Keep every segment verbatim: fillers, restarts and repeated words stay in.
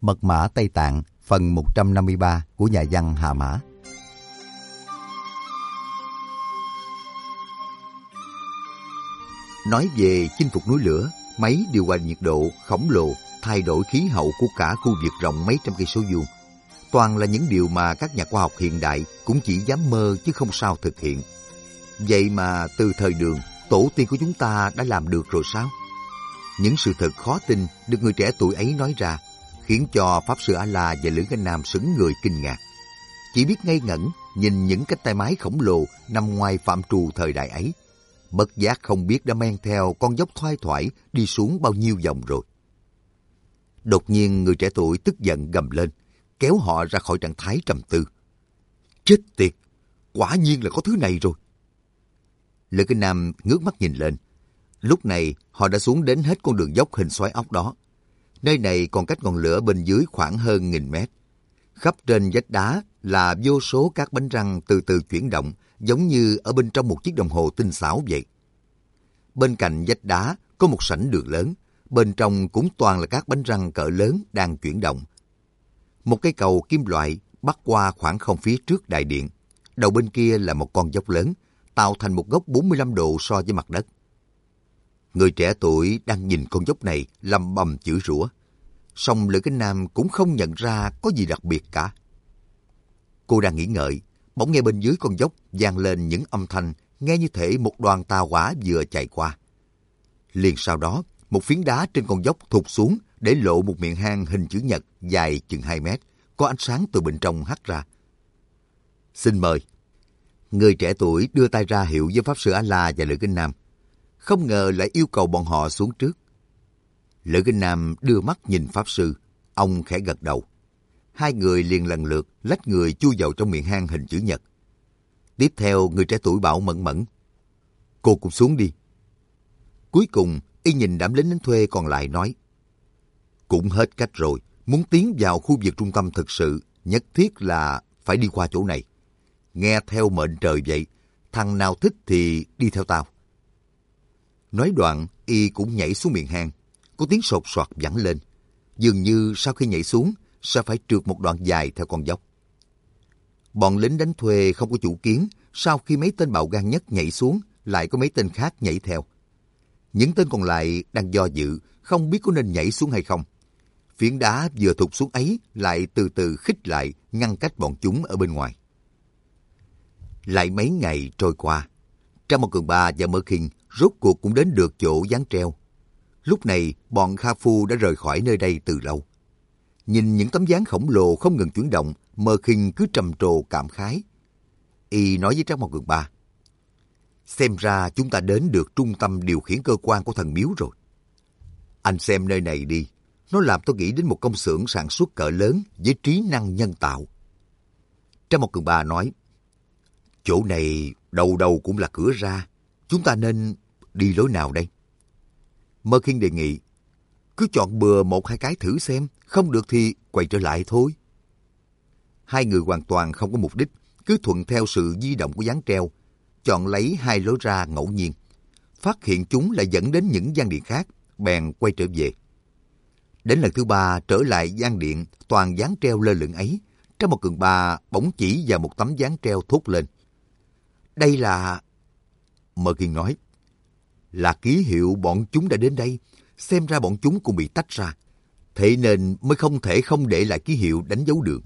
Mật mã Tây Tạng, phần một trăm năm mươi ba của nhà văn Hà Mã. Nói về chinh phục núi lửa, máy điều hòa nhiệt độ khổng lồ, thay đổi khí hậu của cả khu vực rộng mấy trăm cây số vuông, toàn là những điều mà các nhà khoa học hiện đại cũng chỉ dám mơ chứ không sao thực hiện. Vậy mà từ thời Đường, tổ tiên của chúng ta đã làm được rồi sao? Những sự thật khó tin được người trẻ tuổi ấy nói ra, khiến cho Pháp Sư A-la và Lữ Canh Nam sững người kinh ngạc. Chỉ biết ngây ngẩn nhìn những cánh tay máy khổng lồ nằm ngoài phạm trù thời đại ấy. Bất giác không biết đã men theo con dốc thoai thoải đi xuống bao nhiêu vòng rồi. Đột nhiên người trẻ tuổi tức giận gầm lên, kéo họ ra khỏi trạng thái trầm tư. Chết tiệt, quả nhiên là có thứ này rồi. Lữ Canh Nam ngước mắt nhìn lên. Lúc này họ đã xuống đến hết con đường dốc hình xoáy ốc đó. Nơi này còn cách ngọn lửa bên dưới khoảng hơn nghìn mét. Khắp trên vách đá là vô số các bánh răng từ từ chuyển động, giống như ở bên trong một chiếc đồng hồ tinh xảo vậy. Bên cạnh vách đá có một sảnh đường lớn, bên trong cũng toàn là các bánh răng cỡ lớn đang chuyển động. Một cây cầu kim loại bắc qua khoảng không phía trước đại điện. Đầu bên kia là một con dốc lớn, tạo thành một góc bốn mươi lăm độ so với mặt đất. Người trẻ tuổi đang nhìn con dốc này lầm bầm chửi rủa. Song Lữ Canh Nam cũng không nhận ra có gì đặc biệt cả. Cô đang nghĩ ngợi, bỗng nghe bên dưới con dốc vang lên những âm thanh nghe như thể một đoàn tàu hỏa vừa chạy qua. Liền sau đó, một phiến đá trên con dốc thụt xuống để lộ một miệng hang hình chữ nhật dài chừng hai mét, có ánh sáng từ bên trong hắt ra. Xin mời. Người trẻ tuổi đưa tay ra hiệu với Pháp Sư A-la và Lữ Canh Nam. Không ngờ lại yêu cầu bọn họ xuống trước. Lữ Canh Nam đưa mắt nhìn Pháp Sư, ông khẽ gật đầu. Hai người liền lần lượt lách người chui vào trong miệng hang hình chữ nhật. Tiếp theo người trẻ tuổi bảo Mẫn Mẫn, cô cũng xuống đi. Cuối cùng y nhìn đám lính đánh thuê còn lại nói, cũng hết cách rồi, muốn tiến vào khu vực trung tâm thực sự, nhất thiết là phải đi qua chỗ này. Nghe theo mệnh trời vậy, thằng nào thích thì đi theo tao. Nói đoạn, y cũng nhảy xuống miệng hang. Có tiếng sột soạt vẳng lên. Dường như sau khi nhảy xuống, sẽ phải trượt một đoạn dài theo con dốc. Bọn lính đánh thuê không có chủ kiến, sau khi mấy tên bạo gan nhất nhảy xuống, lại có mấy tên khác nhảy theo. Những tên còn lại đang do dự, không biết có nên nhảy xuống hay không. Phiến đá vừa thụt xuống ấy lại từ từ khích lại, ngăn cách bọn chúng ở bên ngoài. Lại mấy ngày trôi qua, Trang Một Cường Ba và Mơ Kinh rốt cuộc cũng đến được chỗ dán treo. Lúc này, bọn Kha Phu đã rời khỏi nơi đây từ lâu. Nhìn những tấm dáng khổng lồ không ngừng chuyển động, Mơ Kinh cứ trầm trồ cảm khái. Y nói với Trang Một Cường Ba, xem ra chúng ta đến được trung tâm điều khiển cơ quan của thần miếu rồi. Anh xem nơi này đi, nó làm tôi nghĩ đến một công xưởng sản xuất cỡ lớn với trí năng nhân tạo. Trang Một Cường Ba nói, chỗ này đầu đầu cũng là cửa ra, chúng ta nên đi lối nào đây? Mơ Kinh đề nghị, cứ chọn bừa một hai cái thử xem, không được thì quay trở lại thôi. Hai người hoàn toàn không có mục đích, cứ thuận theo sự di động của dáng treo, chọn lấy hai lối ra ngẫu nhiên. Phát hiện chúng lại dẫn đến những gian điện khác, bèn quay trở về. Đến lần thứ ba trở lại gian điện toàn dáng treo lơ lửng ấy, Trang Một Cường Ba bỗng chỉ vào một tấm dáng treo thốt lên. Đây là... Mơ Kinh nói, là ký hiệu bọn chúng đã đến đây, xem ra bọn chúng cũng bị tách ra, thế nên mới không thể không để lại ký hiệu đánh dấu đường.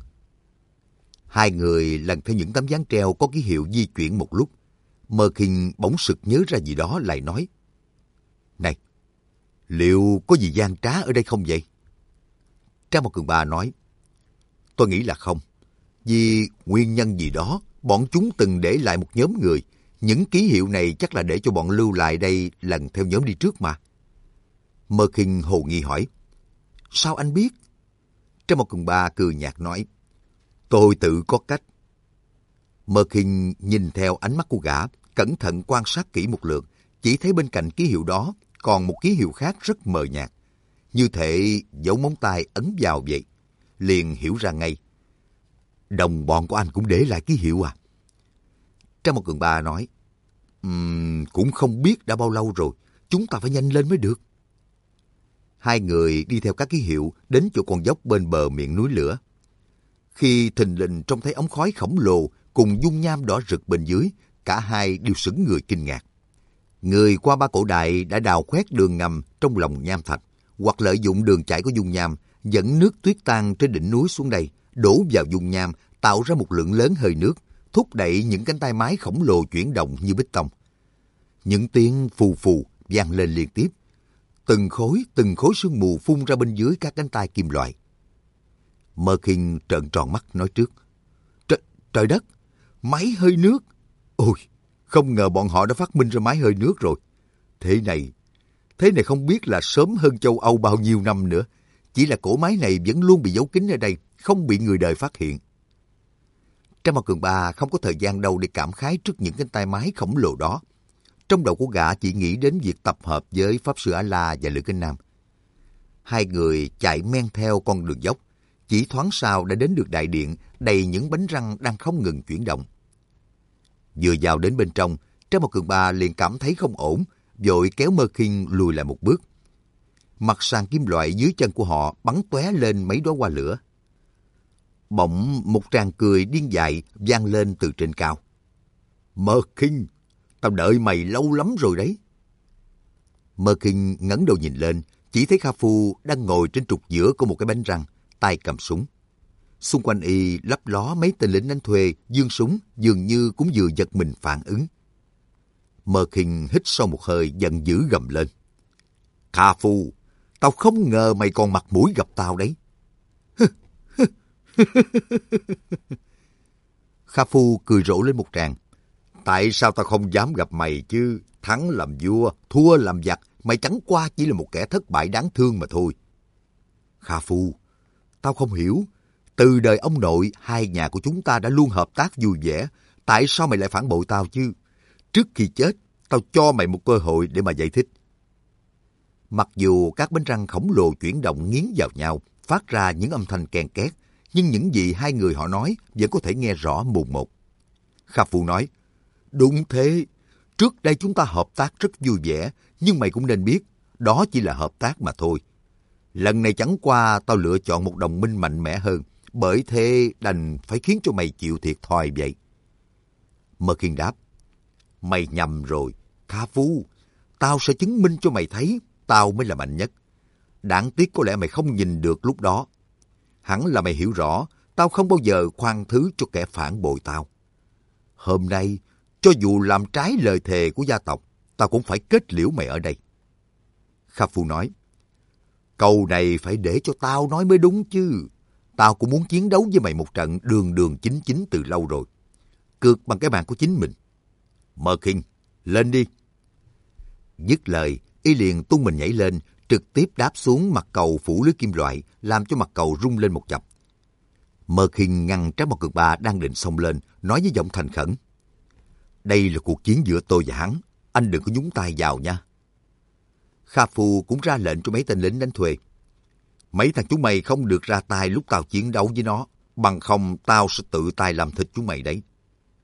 Hai người lần theo những tấm dáng treo có ký hiệu di chuyển một lúc, Mơ Kinh bỗng sực nhớ ra gì đó lại nói, này, liệu có gì gian trá ở đây không vậy? Trang Một Cường Ba nói, tôi nghĩ là không, vì nguyên nhân gì đó, bọn chúng từng để lại một nhóm người. Những ký hiệu này chắc là để cho bọn lưu lại đây lần theo nhóm đi trước mà. Mơ Kinh hồ nghi hỏi, sao anh biết? Trang Một Cường Ba cười nhạt nói, tôi tự có cách. Mơ Kinh nhìn theo ánh mắt của gã, cẩn thận quan sát kỹ một lượt, chỉ thấy bên cạnh ký hiệu đó còn một ký hiệu khác rất mờ nhạt, như thể dấu móng tay ấn vào vậy. Liền hiểu ra ngay. Đồng bọn của anh cũng để lại ký hiệu à? Trang Một Cường Ba nói, um, cũng không biết đã bao lâu rồi, chúng ta phải nhanh lên mới được. Hai người đi theo các ký hiệu đến chỗ con dốc bên bờ miệng núi lửa. Khi thình lình trông thấy ống khói khổng lồ cùng dung nham đỏ rực bên dưới, cả hai đều sững người kinh ngạc. Người qua ba cổ đại đã đào khoét đường ngầm trong lòng nham thạch, hoặc lợi dụng đường chảy của dung nham dẫn nước tuyết tan trên đỉnh núi xuống đây, đổ vào dung nham tạo ra một lượng lớn hơi nước, thúc đẩy những cánh tay máy khổng lồ chuyển động như bích tông. Những tiếng phù phù vang lên liên tiếp. Từng khối, từng khối sương mù phun ra bên dưới các cánh tay kim loại. Merkin trợn tròn mắt nói trước. Trời, trời đất, máy hơi nước. Ôi, không ngờ bọn họ đã phát minh ra máy hơi nước rồi. Thế này, thế này không biết là sớm hơn châu Âu bao nhiêu năm nữa. Chỉ là cỗ máy này vẫn luôn bị giấu kín ở đây, không bị người đời phát hiện. Trang Mao Cường Ba không có thời gian đâu để cảm khái trước những cánh tay máy khổng lồ đó. Trong đầu của gã chỉ nghĩ đến việc tập hợp với Pháp Sư A-La và Lữ Kinh Nam. Hai người chạy men theo con đường dốc, chỉ thoáng sau đã đến được đại điện đầy những bánh răng đang không ngừng chuyển động. Vừa vào đến bên trong, Trang Mao Cường Ba liền cảm thấy không ổn, vội kéo Merkin lùi lại một bước. Mặt sàn kim loại dưới chân của họ bắn tóe lên mấy đóa hoa lửa. Bỗng một tràng cười điên dại vang lên từ trên cao. Merkin, tao đợi mày lâu lắm rồi đấy. Merkin ngẩng đầu nhìn lên, chỉ thấy Kha Phu đang ngồi trên trục giữa của một cái bánh răng, tay cầm súng. Xung quanh y lấp ló mấy tên lính đánh thuê giương súng, dường như cũng vừa giật mình phản ứng. Merkin hít sâu một hơi, giận dữ gầm lên. Kha Phu, tao không ngờ mày còn mặt mũi gặp tao đấy. Kha Phu cười rộ lên một tràng. Tại sao tao không dám gặp mày chứ? Thắng làm vua, thua làm giặc, mày chẳng qua chỉ là một kẻ thất bại đáng thương mà thôi. Kha Phu, tao không hiểu. Từ đời ông nội, hai nhà của chúng ta đã luôn hợp tác vui vẻ. Tại sao mày lại phản bội tao chứ? Trước khi chết, tao cho mày một cơ hội để mà giải thích. Mặc dù các bánh răng khổng lồ chuyển động nghiến vào nhau, phát ra những âm thanh ken két, nhưng những gì hai người họ nói vẫn có thể nghe rõ mồn một. Kha Phu nói, đúng thế, trước đây chúng ta hợp tác rất vui vẻ, nhưng mày cũng nên biết, đó chỉ là hợp tác mà thôi. Lần này chẳng qua tao lựa chọn một đồng minh mạnh mẽ hơn, bởi thế đành phải khiến cho mày chịu thiệt thòi vậy. Merkin đáp, mày nhầm rồi, Kha Phu, tao sẽ chứng minh cho mày thấy tao mới là mạnh nhất. Đáng tiếc có lẽ mày không nhìn được lúc đó. Hẳn là mày hiểu rõ, tao không bao giờ khoan thứ cho kẻ phản bội tao. Hôm nay, cho dù làm trái lời thề của gia tộc, tao cũng phải kết liễu mày ở đây. Kha Phu nói, câu này phải để cho tao nói mới đúng chứ. Tao cũng muốn chiến đấu với mày một trận đường đường chính chính từ lâu rồi. Cược bằng cái mạng của chính mình. Merkin, lên đi. Dứt lời, y liền tung mình nhảy lên, trực tiếp đáp xuống mặt cầu phủ lưới kim loại, làm cho mặt cầu rung lên một chập. Merkin ngăn Trác Mao Cường Ba đang định xông lên, nói với giọng thành khẩn. Đây là cuộc chiến giữa tôi và hắn, anh đừng có nhúng tay vào nha. Kha Phu cũng ra lệnh cho mấy tên lính đánh thuê. Mấy thằng chúng mày không được ra tay lúc tao chiến đấu với nó, bằng không tao sẽ tự tay làm thịt chúng mày đấy.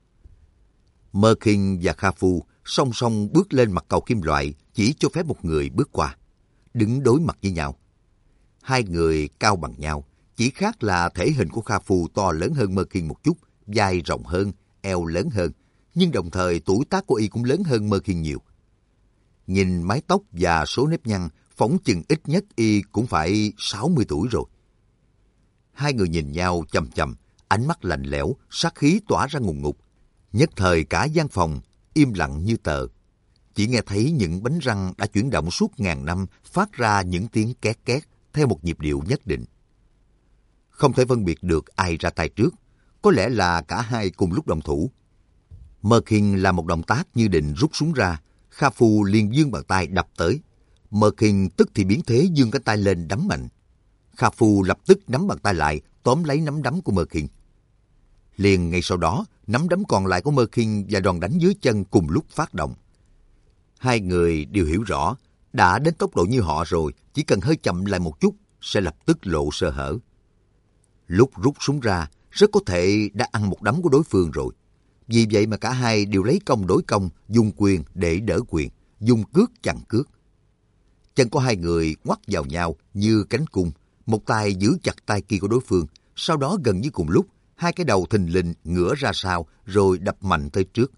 Merkin và Kha Phu song song bước lên mặt cầu kim loại, chỉ cho phép một người bước qua, đứng đối mặt với nhau. Hai người cao bằng nhau, chỉ khác là thể hình của Kha Phu to lớn hơn Merkin một chút, vai rộng hơn, eo lớn hơn, nhưng đồng thời tuổi tác của y cũng lớn hơn Merkin nhiều. Nhìn mái tóc và số nếp nhăn, phỏng chừng ít nhất y cũng phải sáu mươi tuổi rồi. Hai người nhìn nhau chằm chằm, ánh mắt lạnh lẽo, sát khí tỏa ra ngùn ngụt. Nhất thời cả gian phòng im lặng như tờ. Chỉ nghe thấy những bánh răng đã chuyển động suốt ngàn năm phát ra những tiếng két két theo một nhịp điệu nhất định. Không thể phân biệt được ai ra tay trước, có lẽ là cả hai cùng lúc động thủ. Merkin làm một động tác như định rút súng ra, Kha Phu liền giương bàn tay đập tới. Merkin tức thì biến thế giương cánh tay lên đấm mạnh. Kha Phu lập tức nắm bàn tay lại, tóm lấy nắm đấm của Merkin. Liền ngay sau đó, nắm đấm còn lại của Merkin và đòn đánh dưới chân cùng lúc phát động. Hai người đều hiểu rõ, đã đến tốc độ như họ rồi, chỉ cần hơi chậm lại một chút, sẽ lập tức lộ sơ hở. Lúc rút súng ra, rất có thể đã ăn một đấm của đối phương rồi. Vì vậy mà cả hai đều lấy công đối công, dùng quyền để đỡ quyền, dùng cước chặn cước. Chân của hai người ngoắt vào nhau như cánh cung, một tay giữ chặt tay kia của đối phương, sau đó gần như cùng lúc, hai cái đầu thình lình ngửa ra sau rồi đập mạnh tới trước.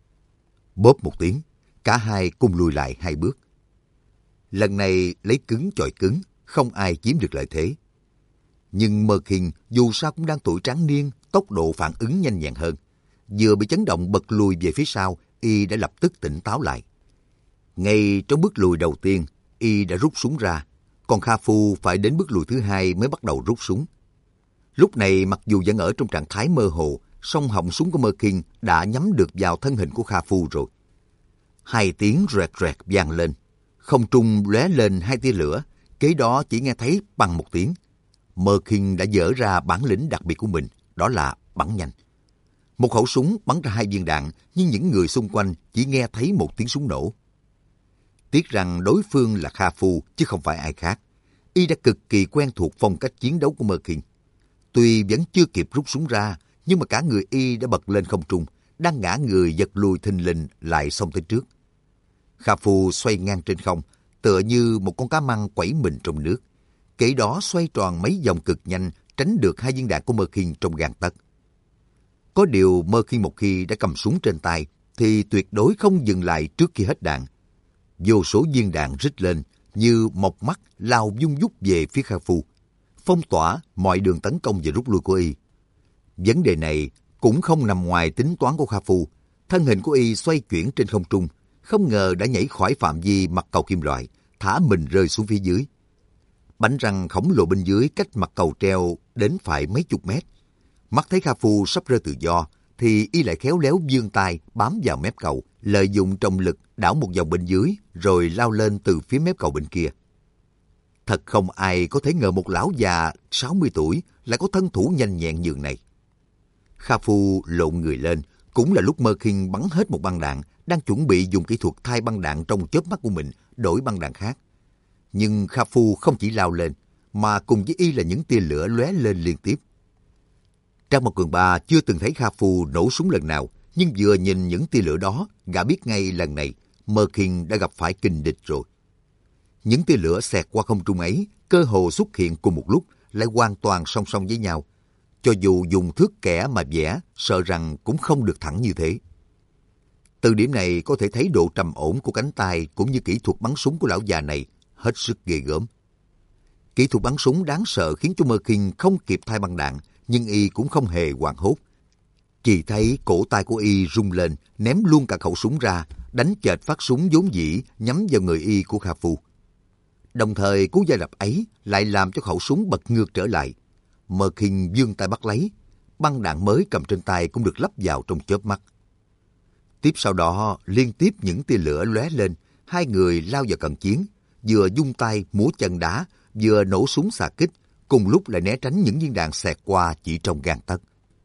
Bóp một tiếng, cả hai cùng lùi lại hai bước. Lần này lấy cứng chọi cứng, không ai chiếm được lợi thế. Nhưng Mơ Kinh dù sao cũng đang tuổi tráng niên, tốc độ phản ứng nhanh nhẹn hơn. Vừa bị chấn động bật lùi về phía sau, y đã lập tức tỉnh táo lại. Ngay trong bước lùi đầu tiên, y đã rút súng ra, còn Kha Phu phải đến bước lùi thứ hai mới bắt đầu rút súng. Lúc này mặc dù vẫn ở trong trạng thái mơ hồ, song họng súng của Mơ Kinh đã nhắm được vào thân hình của Kha Phu rồi. Hai tiếng rẹt rẹt vang lên, không trung lóe lên hai tia lửa, kế đó chỉ nghe thấy bằng một tiếng. Mơ Kinh đã dở ra bản lĩnh đặc biệt của mình, đó là bắn nhanh. Một khẩu súng bắn ra hai viên đạn, nhưng những người xung quanh chỉ nghe thấy một tiếng súng nổ. Tiếc rằng đối phương là Kha Phu chứ không phải ai khác. Y đã cực kỳ quen thuộc phong cách chiến đấu của Mơ Kinh. Tuy vẫn chưa kịp rút súng ra, nhưng mà cả người y đã bật lên không trung, đang ngã người giật lùi thình lình lại xông tới trước. Kha Phu xoay ngang trên không, tựa như một con cá măng quẩy mình trong nước. Kế đó xoay tròn mấy vòng cực nhanh, tránh được hai viên đạn của Mơ Kinh trong gang tấc. Có điều Mơ Kinh một khi đã cầm súng trên tay, thì tuyệt đối không dừng lại trước khi hết đạn. Vô số viên đạn rít lên, như một mắt lao vung vút về phía Kha Phu, phong tỏa mọi đường tấn công và rút lui của y. Vấn đề này cũng không nằm ngoài tính toán của Kha Phu. Thân hình của y xoay chuyển trên không trung, không ngờ đã nhảy khỏi phạm vi mặt cầu kim loại, thả mình rơi xuống phía dưới. Bánh răng khổng lồ bên dưới cách mặt cầu treo đến phải mấy chục mét. Mắt thấy Kha Phu sắp rơi tự do, thì y lại khéo léo vươn tay bám vào mép cầu, lợi dụng trọng lực đảo một vòng bên dưới, rồi lao lên từ phía mép cầu bên kia. Thật không ai có thể ngờ một lão già sáu mươi tuổi lại có thân thủ nhanh nhẹn nhường này. Kha Phu lộn người lên, cũng là lúc Mơ Kinh bắn hết một băng đạn, đang chuẩn bị dùng kỹ thuật thay băng đạn trong chớp mắt của mình, đổi băng đạn khác. Nhưng Kha Phu không chỉ lao lên, mà cùng với y là những tia lửa lóe lên liên tiếp. Trang Mộc Cường Ba chưa từng thấy Kha Phu nổ súng lần nào, nhưng vừa nhìn những tia lửa đó, gã biết ngay lần này Mơ Kinh đã gặp phải kình địch rồi. Những tia lửa xẹt qua không trung ấy, cơ hồ xuất hiện cùng một lúc, lại hoàn toàn song song với nhau. Cho dù dùng thước kẻ mà vẽ, sợ rằng cũng không được thẳng như thế. Từ điểm này có thể thấy độ trầm ổn của cánh tay cũng như kỹ thuật bắn súng của lão già này hết sức ghê gớm. Kỹ thuật bắn súng đáng sợ khiến cho Mơ Kinh không kịp thay băng đạn, nhưng y cũng không hề hoảng hốt. Chỉ thấy cổ tay của y rung lên, ném luôn cả khẩu súng ra, đánh chệch phát súng vốn dĩ nhắm vào người y của Kha Phu. Đồng thời cú va đập ấy lại làm cho khẩu súng bật ngược trở lại. Mơ Kinh vươn tay bắt lấy, băng đạn mới cầm trên tay cũng được lắp vào trong chớp mắt. Tiếp sau đó liên tiếp những tia lửa lóe lên, hai người lao vào cận chiến, vừa vung tay múa chân đá, vừa nổ súng xạ kích, cùng lúc lại né tránh những viên đạn xẹt qua chỉ trong gang tấc.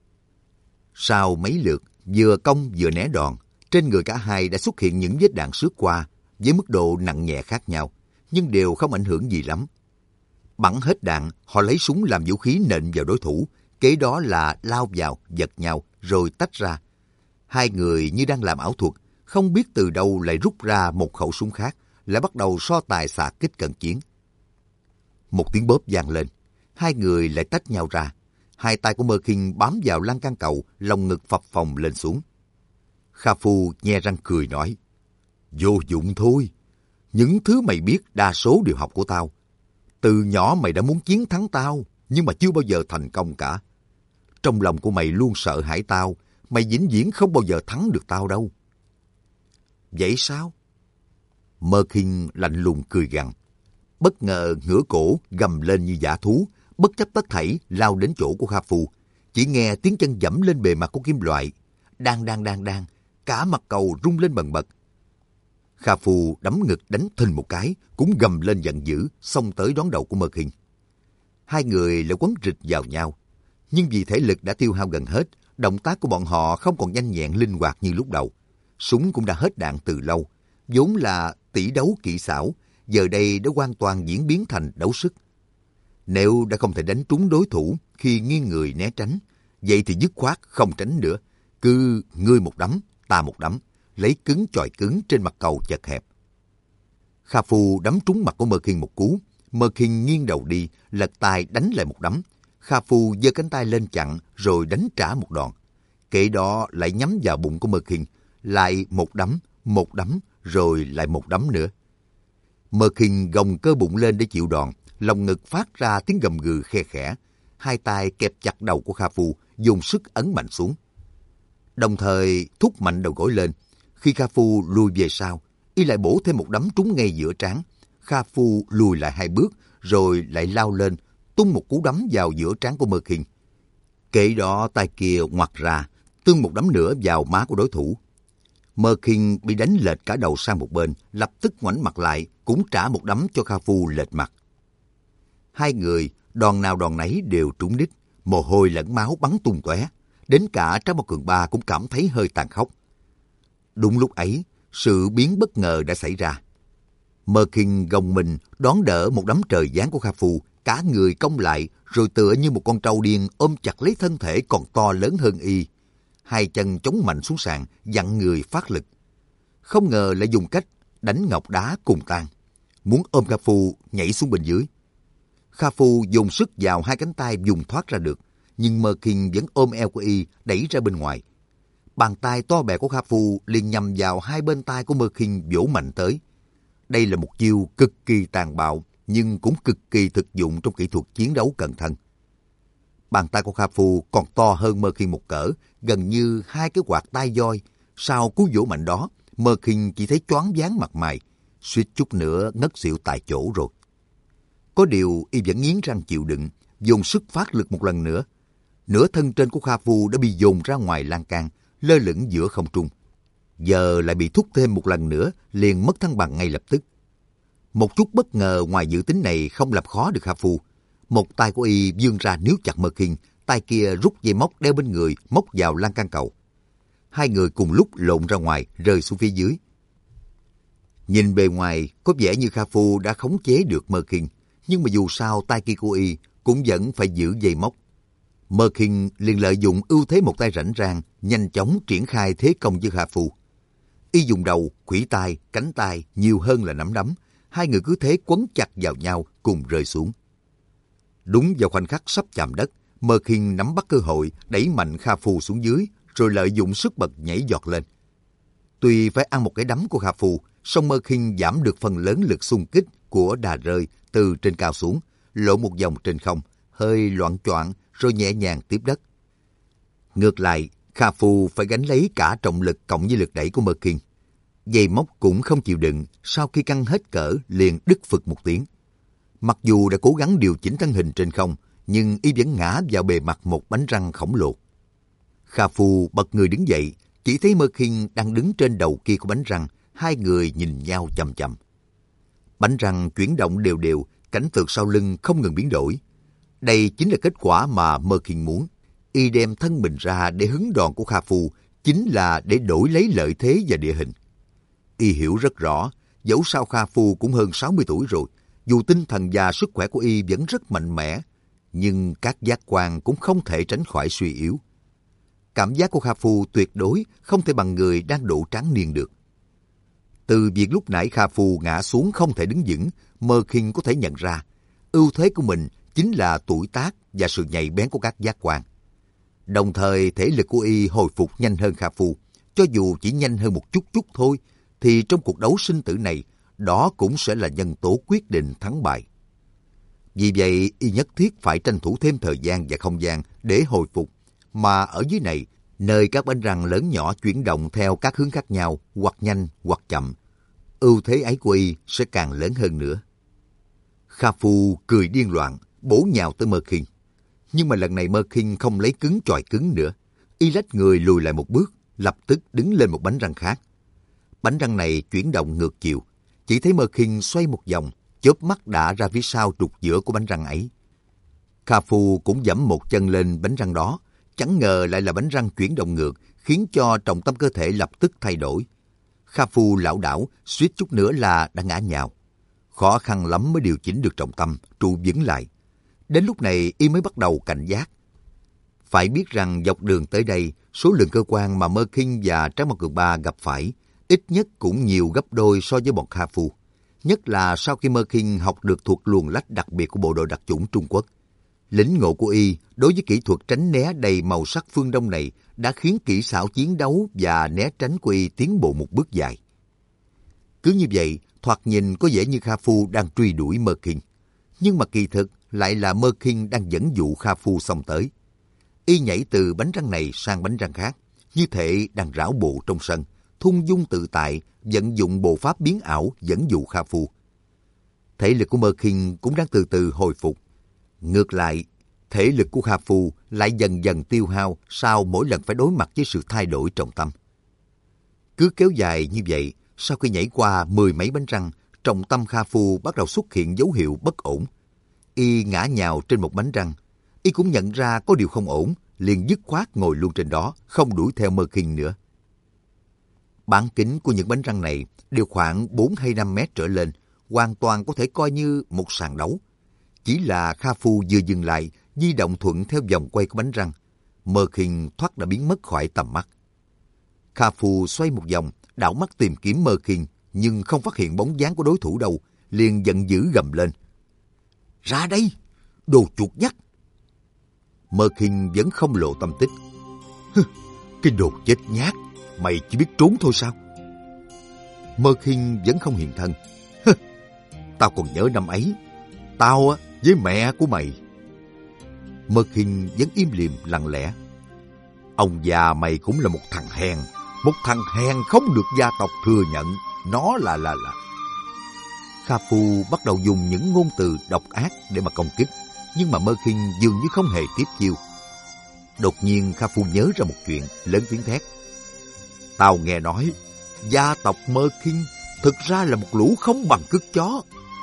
Sau mấy lượt, vừa công vừa né đòn, trên người cả hai đã xuất hiện những vết đạn xước qua, với mức độ nặng nhẹ khác nhau, nhưng đều không ảnh hưởng gì lắm. Bắn hết đạn, họ lấy súng làm vũ khí nện vào đối thủ, kế đó là lao vào, giật nhau, rồi tách ra. Hai người như đang làm ảo thuật, không biết từ đâu lại rút ra một khẩu súng khác, lại bắt đầu so tài xạ kích cận chiến. Một tiếng bóp vang lên, hai người lại tách nhau ra. Hai tay của Mơ Kinh bám vào lan can cầu, lồng ngực phập phồng lên xuống. Kha Phu nhe răng cười nói, vô dụng thôi. Những thứ mày biết đa số đều học của tao. Từ nhỏ mày đã muốn chiến thắng tao, nhưng mà chưa bao giờ thành công cả. Trong lòng của mày luôn sợ hãi tao, mày vĩnh viễn không bao giờ thắng được tao đâu. Vậy sao? Mơ Kinh lạnh lùng cười gằn, bất ngờ ngửa cổ gầm lên như dã thú, bất chấp tất thảy lao đến chỗ của Kha Phu. Chỉ nghe tiếng chân giẫm lên bề mặt của kim loại, đang đang đang đang, cả mặt cầu rung lên bần bật. Kha Phu đấm ngực đánh thình một cái, cũng gầm lên giận dữ, xông tới đón đầu của Mơ Kinh. Hai người lại quấn rịch vào nhau, nhưng vì thể lực đã tiêu hao gần hết, động tác của bọn họ không còn nhanh nhẹn linh hoạt như lúc đầu. Súng cũng đã hết đạn từ lâu, vốn là tỷ đấu kỹ xảo, giờ đây đã hoàn toàn diễn biến thành đấu sức. Nếu đã không thể đánh trúng đối thủ khi nghiêng người né tránh, vậy thì dứt khoát không tránh nữa, cứ ngươi một đấm, ta một đấm, lấy cứng chọi cứng trên mặt cầu chật hẹp. Kha Phu đấm trúng mặt của Mơ Khiên một cú. Mơ Khiên nghiêng đầu đi, lật tay đánh lại một đấm. Kha Phu giơ cánh tay lên chặn rồi đánh trả một đòn. Kệ đó lại nhắm vào bụng của Mơ Khiên, lại một đấm, một đấm, rồi lại một đấm nữa. Mơ Khiên gồng cơ bụng lên để chịu đòn, lòng ngực phát ra tiếng gầm gừ khe khẽ. Hai tay kẹp chặt đầu của Kha Phu, dùng sức ấn mạnh xuống. Đồng thời thúc mạnh đầu gối lên. Khi Kha Phu lùi về sau, y lại bổ thêm một đấm trúng ngay giữa trán. Kha Phu lùi lại hai bước, rồi lại lao lên, tung một cú đấm vào giữa trán của Mơ Khiên. Kệ đó tay kia ngoặt ra, tung một đấm nữa vào má của đối thủ. Mơ Khiên bị đánh lệch cả đầu sang một bên, lập tức ngoảnh mặt lại, cũng trả một đấm cho Kha Phu lệch mặt. Hai người, đòn nào đòn nấy đều trúng đích, mồ hôi lẫn máu bắn tung tóe. Đến cả Trác Mao Cường Ba cũng cảm thấy hơi tàn khốc. Đúng lúc ấy, sự biến bất ngờ đã xảy ra. Mơ Khiên gồng mình đón đỡ một đấm trời giáng của Kha Phu, cả người cong lại rồi tựa như một con trâu điên ôm chặt lấy thân thể còn to lớn hơn y. Hai chân chống mạnh xuống sàn, dặn người phát lực. Không ngờ lại dùng cách đánh ngọc đá cùng tan, muốn ôm Kha Phu nhảy xuống bên dưới. Kha Phu dùng sức vào hai cánh tay dùng thoát ra được, nhưng Mơ Khiên vẫn ôm eo của y đẩy ra bên ngoài. Bàn tay to bè của Kha Phu liền nhằm vào hai bên tai của Mơ Khiên vỗ mạnh tới. Đây là một chiêu cực kỳ tàn bạo, nhưng cũng cực kỳ thực dụng trong kỹ thuật chiến đấu cận thân. Bàn tay của Kha Phu còn to hơn Mơ Khiên một cỡ, gần như hai cái quạt tai voi. Sau cú vỗ mạnh đó, Mơ Khiên chỉ thấy choáng váng mặt mày, suýt chút nữa ngất xỉu tại chỗ rồi. Có điều y vẫn nghiến răng chịu đựng, dùng sức phát lực một lần nữa. Nửa thân trên của Kha Phu đã bị dồn ra ngoài lan can, lơ lửng giữa không trung. Giờ lại bị thúc thêm một lần nữa, liền mất thăng bằng ngay lập tức. Một chút bất ngờ ngoài dự tính này không làm khó được Kha Phu. Một tay của y vươn ra níu chặt Mơ Khiên, tay kia rút dây móc đeo bên người, móc vào lan can cầu. Hai người cùng lúc lộn ra ngoài, rơi xuống phía dưới. Nhìn bề ngoài, có vẻ như Kha Phu đã khống chế được Mơ Khiên, nhưng mà dù sao tay kia của y cũng vẫn phải giữ dây móc. Mơ Khiên liền lợi dụng ưu thế một tay rảnh rang, nhanh chóng triển khai thế công với Kha Phu. Y dùng đầu, khuỷu tay, cánh tay nhiều hơn là nắm đấm. Hai người cứ thế quấn chặt vào nhau cùng rơi xuống. Đúng vào khoảnh khắc sắp chạm đất, Mơ Khiên nắm bắt cơ hội đẩy mạnh Kha Phu xuống dưới, rồi lợi dụng sức bật nhảy giọt lên. Tuy phải ăn một cái đấm của Kha Phu, song Mơ Khiên giảm được phần lớn lực xung kích của đà rơi từ trên cao xuống, lộ một vòng trên không, hơi loạng choạng rồi nhẹ nhàng tiếp đất. Ngược lại, Kha Phu phải gánh lấy cả trọng lực cộng với lực đẩy của Mơ Khiên. Dây móc cũng không chịu đựng, sau khi căng hết cỡ liền đứt phực một tiếng. Mặc dù đã cố gắng điều chỉnh thân hình trên không, nhưng y vẫn ngã vào bề mặt một bánh răng khổng lồ. Kha Phu bật người đứng dậy, chỉ thấy Mơ Khiên đang đứng trên đầu kia của bánh răng, hai người nhìn nhau chằm chằm. Bánh răng chuyển động đều đều, cảnh tượng sau lưng không ngừng biến đổi. Đây chính là kết quả mà Mơ Khiên muốn. Y đem thân mình ra để hứng đòn của Kha Phu, chính là để đổi lấy lợi thế và địa hình. Y hiểu rất rõ, dẫu sao Kha Phu cũng hơn sáu mươi tuổi rồi, dù tinh thần và sức khỏe của y vẫn rất mạnh mẽ, nhưng các giác quan cũng không thể tránh khỏi suy yếu. Cảm giác của Kha Phu tuyệt đối không thể bằng người đang độ tráng niên được. Từ việc lúc nãy Kha Phu ngã xuống không thể đứng vững, Mơ Khiên có thể nhận ra, ưu thế của mình chính là tuổi tác và sự nhạy bén của các giác quan. Đồng thời thể lực của y hồi phục nhanh hơn Kha Phu, cho dù chỉ nhanh hơn một chút chút thôi, thì trong cuộc đấu sinh tử này, đó cũng sẽ là nhân tố quyết định thắng bại. Vì vậy, y nhất thiết phải tranh thủ thêm thời gian và không gian để hồi phục, mà ở dưới này, nơi các bánh răng lớn nhỏ chuyển động theo các hướng khác nhau, hoặc nhanh hoặc chậm, ưu thế ấy của y sẽ càng lớn hơn nữa. Kha Phu cười điên loạn, bổ nhào tới Mơ Khiên. Nhưng mà lần này Mơ Khiên không lấy cứng chọi cứng nữa. Y lách người lùi lại một bước, lập tức đứng lên một bánh răng khác. Bánh răng này chuyển động ngược chiều. Chỉ thấy Mơ Khiên xoay một vòng, chớp mắt đã ra phía sau trục giữa của bánh răng ấy. Kha Phu cũng giẫm một chân lên bánh răng đó. Chẳng ngờ lại là bánh răng chuyển động ngược, khiến cho trọng tâm cơ thể lập tức thay đổi. Kha Phu lảo đảo, suýt chút nữa là đã ngã nhào. Khó khăn lắm mới điều chỉnh được trọng tâm, trụ vững lại. Đến lúc này y mới bắt đầu cảnh giác. Phải biết rằng dọc đường tới đây, số lượng cơ quan mà Mơ Khiên và Trác Mao Cường Ba gặp phải ít nhất cũng nhiều gấp đôi so với bọn Kha Phu. Nhất là sau khi Mơ Kinh học được thuật luồn lách đặc biệt của bộ đội đặc chủng Trung Quốc. Lĩnh ngộ của y đối với kỹ thuật tránh né đầy màu sắc phương Đông này đã khiến kỹ xảo chiến đấu và né tránh của y tiến bộ một bước dài. Cứ như vậy, thoạt nhìn có vẻ như Kha Phu đang truy đuổi Mơ Kinh. Nhưng mà kỳ thực lại là Mơ Kinh đang dẫn dụ Kha Phu xông tới. Y nhảy từ bánh răng này sang bánh răng khác, như thể đang rảo bộ trong sân, thung dung tự tại, vận dụng bộ pháp biến ảo dẫn dụ Kha Phu. Thể lực của Mơ Kinh cũng đang từ từ hồi phục. Ngược lại, thể lực của Kha Phu lại dần dần tiêu hao sau mỗi lần phải đối mặt với sự thay đổi trọng tâm. Cứ kéo dài như vậy, sau khi nhảy qua mười mấy bánh răng, trọng tâm Kha Phu bắt đầu xuất hiện dấu hiệu bất ổn. Y ngã nhào trên một bánh răng. Y cũng nhận ra có điều không ổn, liền dứt khoát ngồi luôn trên đó, không đuổi theo Mơ Kinh nữa. Bán kính của những bánh răng này đều khoảng bốn hay năm mét trở lên, hoàn toàn có thể coi như một sàn đấu. Chỉ là Kha Phu vừa dừng lại, di động thuận theo vòng quay của bánh răng, Mơ Kinh thoát đã biến mất khỏi tầm mắt. Kha Phu xoay một vòng, đảo mắt tìm kiếm Mơ Kinh, nhưng không phát hiện bóng dáng của đối thủ đâu, liền giận dữ gầm lên. Ra đây, đồ chuột nhắt! Mơ Kinh vẫn không lộ tâm tích. Cái đồ chết nhát, mày chỉ biết trốn thôi sao? Mơ Kinh vẫn không hiện thân. Tao còn nhớ năm ấy, tao á với mẹ của mày. Mơ Kinh vẫn im lìm lặng lẽ. Ông già mày cũng là một thằng hèn, một thằng hèn không được gia tộc thừa nhận. Nó là là là. Kha Phu bắt đầu dùng những ngôn từ độc ác để mà công kích, nhưng mà Mơ Kinh dường như không hề tiếp chiêu. Đột nhiên Kha Phu nhớ ra một chuyện, lớn tiếng thét. Tao nghe nói, gia tộc Mơ Kinh thực ra là một lũ không bằng cứt chó.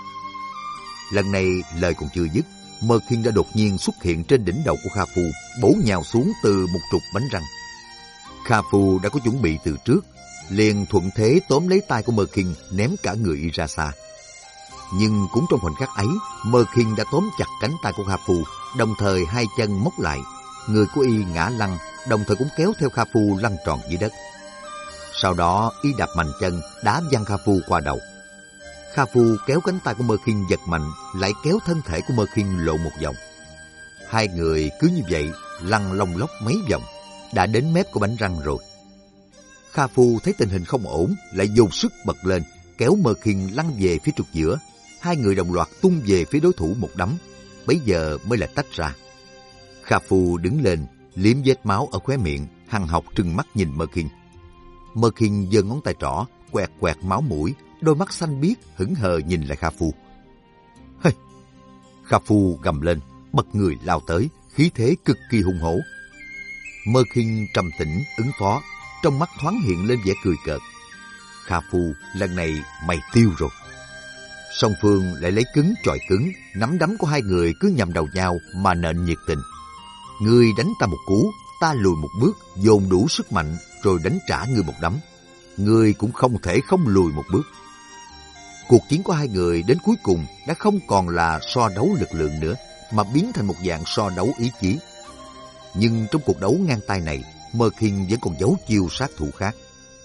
Lần này lời còn chưa dứt, Mơ Kinh đã đột nhiên xuất hiện trên đỉnh đầu của Kha Phu, bổ nhào xuống từ một trục bánh răng. Kha Phu đã có chuẩn bị từ trước, liền thuận thế tóm lấy tay của Mơ Kinh, ném cả người y ra xa. Nhưng cũng trong khoảnh khắc ấy, Mơ Kinh đã tóm chặt cánh tay của Kha Phu, đồng thời hai chân móc lại. Người của y ngã lăn, đồng thời cũng kéo theo Kha Phu lăn tròn dưới đất. Sau đó y đạp mạnh chân, đá văng Kha Phu qua đầu. Kha Phu kéo cánh tay của Mơ Kinh giật mạnh, lại kéo thân thể của Mơ Kinh lộ một vòng. Hai người cứ như vậy lăn lông lốc mấy vòng, đã đến mép của bánh răng rồi. Kha Phu thấy tình hình không ổn, lại dồn sức bật lên, kéo Mơ Kinh lăn về phía trục giữa. Hai người đồng loạt tung về phía đối thủ một đấm, bấy giờ mới là tách ra. Kha Phu đứng lên, liếm vết máu ở khóe miệng, hằn học trừng mắt nhìn Mơ Kinh. Mơ Kinh giơ ngón tay trỏ, quẹt quẹt máu mũi, đôi mắt xanh biếc hững hờ nhìn lại Kha Phu. Hey! Kha Phu gầm lên, bật người lao tới, khí thế cực kỳ hung hổ. Mơ Kinh trầm tĩnh ứng phó, trong mắt thoáng hiện lên vẻ cười cợt. Kha Phu, lần này mày tiêu rồi. Song phương lại lấy cứng chọi cứng, nắm đấm của hai người cứ nhằm đầu nhau mà nện nhiệt tình. Ngươi đánh ta một cú, ta lùi một bước, dồn đủ sức mạnh rồi đánh trả ngươi một đấm. Ngươi cũng không thể không lùi một bước. Cuộc chiến của hai người đến cuối cùng đã không còn là so đấu lực lượng nữa, mà biến thành một dạng so đấu ý chí. Nhưng trong cuộc đấu ngang tay này, Mơ Kinh vẫn còn giấu chiêu sát thủ khác.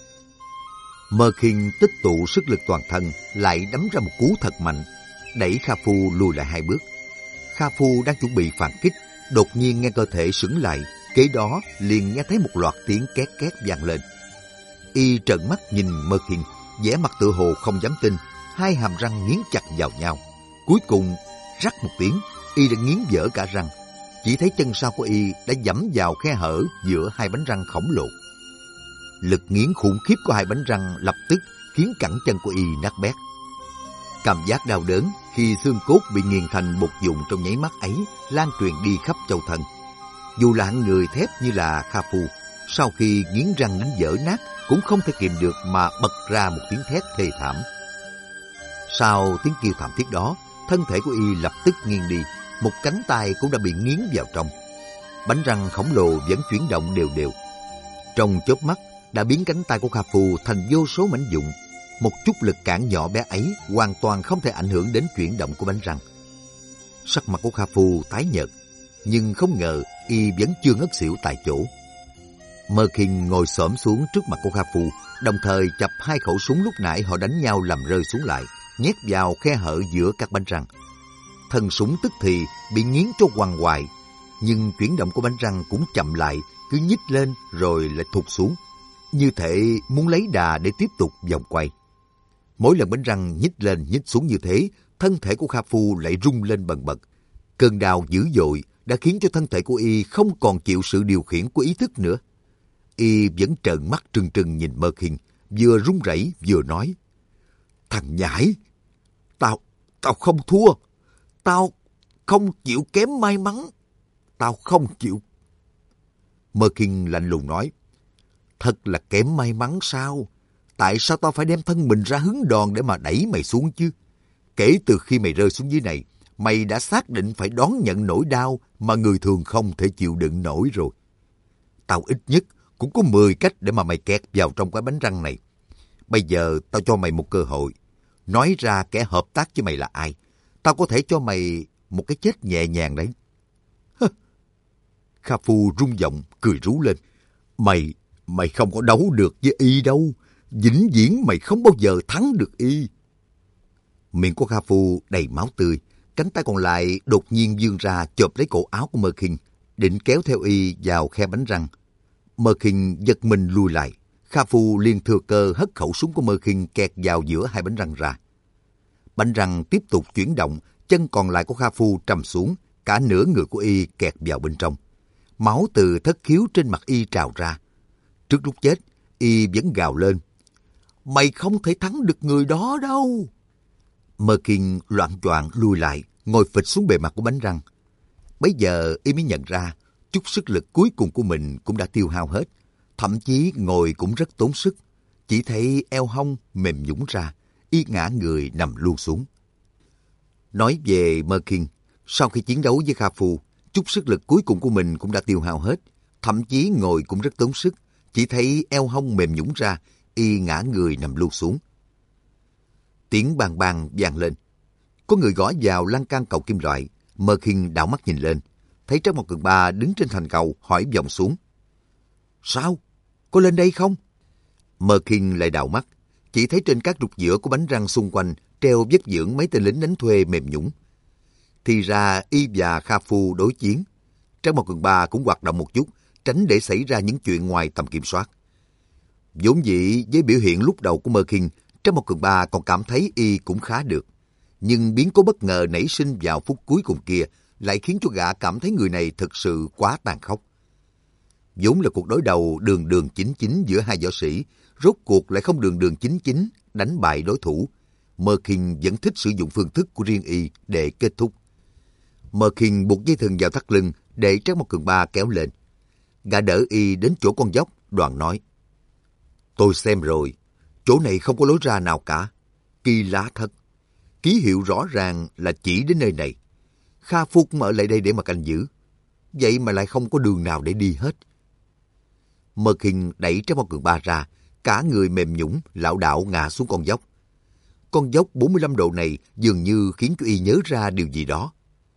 Mơ Kinh tích tụ sức lực toàn thân, lại đấm ra một cú thật mạnh, đẩy Kha Phu lùi lại hai bước. Kha Phu đang chuẩn bị phản kích, đột nhiên nghe cơ thể sững lại, kế đó liền nghe thấy một loạt tiếng két két vang lên. Y trợn mắt nhìn Mơ Kinh, vẻ mặt tựa hồ không dám tin, hai hàm răng nghiến chặt vào nhau. Cuối cùng, rắc một tiếng, y đã nghiến vỡ cả răng. Chỉ thấy chân sau của y đã giẫm vào khe hở giữa hai bánh răng khổng lồ. Lực nghiến khủng khiếp của hai bánh răng lập tức khiến cẳng chân của y nát bét. Cảm giác đau đớn khi xương cốt bị nghiền thành bột vụn trong nháy mắt ấy lan truyền đi khắp châu thân. Dù là hạng người thép như là Kha Phu, sau khi nghiến răng đến vỡ nát cũng không thể kìm được mà bật ra một tiếng thét thê thảm. Sau tiếng kêu thảm thiết đó, thân thể của y lập tức nghiêng đi, một cánh tay cũng đã bị nghiến vào trong. Bánh răng khổng lồ vẫn chuyển động đều đều. Trong chớp mắt đã biến cánh tay của Kha Phu thành vô số mảnh vụn. Một chút lực cản nhỏ bé ấy hoàn toàn không thể ảnh hưởng đến chuyển động của bánh răng. Sắc mặt của Kha Phu tái nhợt, nhưng không ngờ y vẫn chưa ngất xỉu tại chỗ. Mơ Kinh ngồi xổm xuống trước mặt của Kha Phu, đồng thời chập hai khẩu súng lúc nãy họ đánh nhau làm rơi xuống lại, nhét vào khe hở giữa các bánh răng. Thân súng tức thì bị nghiến cho quằn quại, nhưng chuyển động của bánh răng cũng chậm lại, cứ nhích lên rồi lại thụt xuống, như thể muốn lấy đà để tiếp tục vòng quay. Mỗi lần bánh răng nhích lên nhích xuống như thế, thân thể của Kha Phu lại rung lên bần bật. Cơn đau dữ dội đã khiến cho thân thể của y không còn chịu sự điều khiển của ý thức nữa. Y vẫn trợn mắt trừng trừng nhìn Mơ Khiên, vừa run rẩy vừa nói: "Thằng nhãi, tao, tao không thua, tao không chịu kém may mắn, tao không chịu." Mơ Khiên lạnh lùng nói: "Thật là kém may mắn sao? Tại sao tao phải đem thân mình ra hứng đòn để mà đẩy mày xuống chứ? Kể từ khi mày rơi xuống dưới này, mày đã xác định phải đón nhận nỗi đau mà người thường không thể chịu đựng nổi rồi. Tao ít nhất cũng có mười cách để mà mày kẹt vào trong cái bánh răng này. Bây giờ tao cho mày một cơ hội. Nói ra kẻ hợp tác với mày là ai. Tao có thể cho mày một cái chết nhẹ nhàng đấy." Kha Phu rung giọng, cười rú lên. Mày, mày không có đấu được với y đâu. Vĩnh viễn mày không bao giờ thắng được y. Miệng của Kha Phu đầy máu tươi, cánh tay còn lại đột nhiên vươn ra chộp lấy cổ áo của Mơ Khiên, định kéo theo y vào khe bánh răng. Mơ Khiên giật mình lùi lại. Kha Phu liền thừa cơ hất khẩu súng của Mơ Khiên kẹt vào giữa hai bánh răng ra. Bánh răng tiếp tục chuyển động, chân còn lại của Kha Phu trầm xuống, cả nửa người của y kẹt vào bên trong. Máu từ thất khiếu trên mặt y trào ra. Trước lúc chết, y vẫn gào lên: "Mày không thể thắng được người đó đâu." Mơ Khiên loạng choạng lùi lại, ngồi phịch xuống bề mặt của bánh răng. Bấy giờ y mới nhận ra chút sức lực cuối cùng của mình cũng đã tiêu hao hết, thậm chí ngồi cũng rất tốn sức. Chỉ thấy eo hông mềm nhũn ra, y ngã người nằm luôn xuống. Nói về Mơ Khiên, sau khi chiến đấu với Kha Phu, chút sức lực cuối cùng của mình cũng đã tiêu hao hết, thậm chí ngồi cũng rất tốn sức. Chỉ thấy eo hông mềm nhũn ra, y ngã người nằm luôn xuống. Tiếng bang bang vang lên. Có người gõ vào lan can cầu kim loại. Mơ Khiên đảo mắt nhìn lên, thấy Trác Mộc Cường Ba đứng trên thành cầu, hỏi vòng xuống: "Sao? Có lên đây không?" Mơ Khiên lại đảo mắt, chỉ thấy trên các trục giữa của bánh răng xung quanh treo vết dưỡng mấy tên lính đánh thuê mềm nhũn. Thì ra y và Kha Phu đối chiến. Trác Mộc Cường Ba cũng hoạt động một chút, tránh để xảy ra những chuyện ngoài tầm kiểm soát. Vốn dĩ với biểu hiện lúc đầu của Mơ Khiên, Trác Mộc Cường Ba còn cảm thấy y cũng khá được. Nhưng biến cố bất ngờ nảy sinh vào phút cuối cùng kia lại khiến cho gã cảm thấy người này thực sự quá tàn khốc. Vốn là cuộc đối đầu đường đường chính chính giữa hai võ sĩ, rốt cuộc lại không đường đường chính chính đánh bại đối thủ. Mơ Khiên vẫn thích sử dụng phương thức của riêng y để kết thúc. Mơ Khiên buộc dây thừng vào thắt lưng để Trác Mộc Cường Ba kéo lên. Gã đỡ y đến chỗ con dốc, đoạn nói: "Tôi xem rồi, chỗ này không có lối ra nào cả. Kỳ lạ thật. Ký hiệu rõ ràng là chỉ đến nơi này. Kha Phu cũng ở lại đây để mà canh giữ. Vậy mà lại không có đường nào để đi hết." Mơ Khiên đẩy Trác Mộc Cường Ba ra, cả người mềm nhũn lảo đảo ngã xuống con dốc. Con dốc bốn mươi lăm độ này dường như khiến cho y nhớ ra điều gì đó.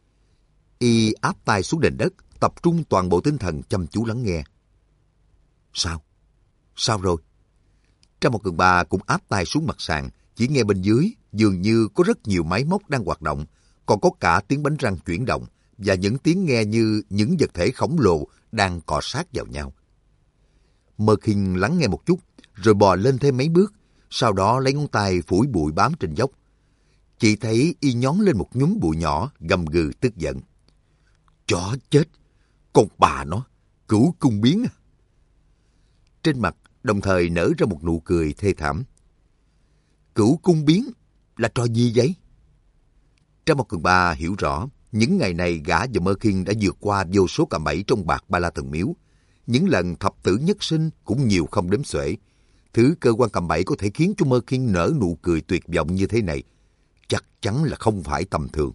Y áp tay xuống nền đất, tập trung toàn bộ tinh thần chăm chú lắng nghe. Sao? Sao rồi? Trác Mộc Cường Ba cũng áp tay xuống mặt sàn, chỉ nghe bên dưới dường như có rất nhiều máy móc đang hoạt động, còn có cả tiếng bánh răng chuyển động và những tiếng nghe như những vật thể khổng lồ đang cọ sát vào nhau. Mơ Khiên lắng nghe một chút, rồi bò lên thêm mấy bước, sau đó lấy ngón tay phủi bụi bám trên dốc. Chỉ thấy y nhón lên một nhúm bụi nhỏ, gầm gừ tức giận. Chó chết! Con bà nó! Cửu cung biến à! Trên mặt đồng thời nở ra một nụ cười thê thảm. Cửu cung biến là trò gì vậy? Trác Mộc Cường Ba hiểu rõ, những ngày này gã và Mơ Khiên đã vượt qua vô số cạm bẫy trong bạc Ba La Thần Miếu. Những lần thập tử nhất sinh cũng nhiều không đếm xuể. Thứ cơ quan cạm bẫy có thể khiến cho Mơ Khiên nở nụ cười tuyệt vọng như thế này, chắc chắn là không phải tầm thường.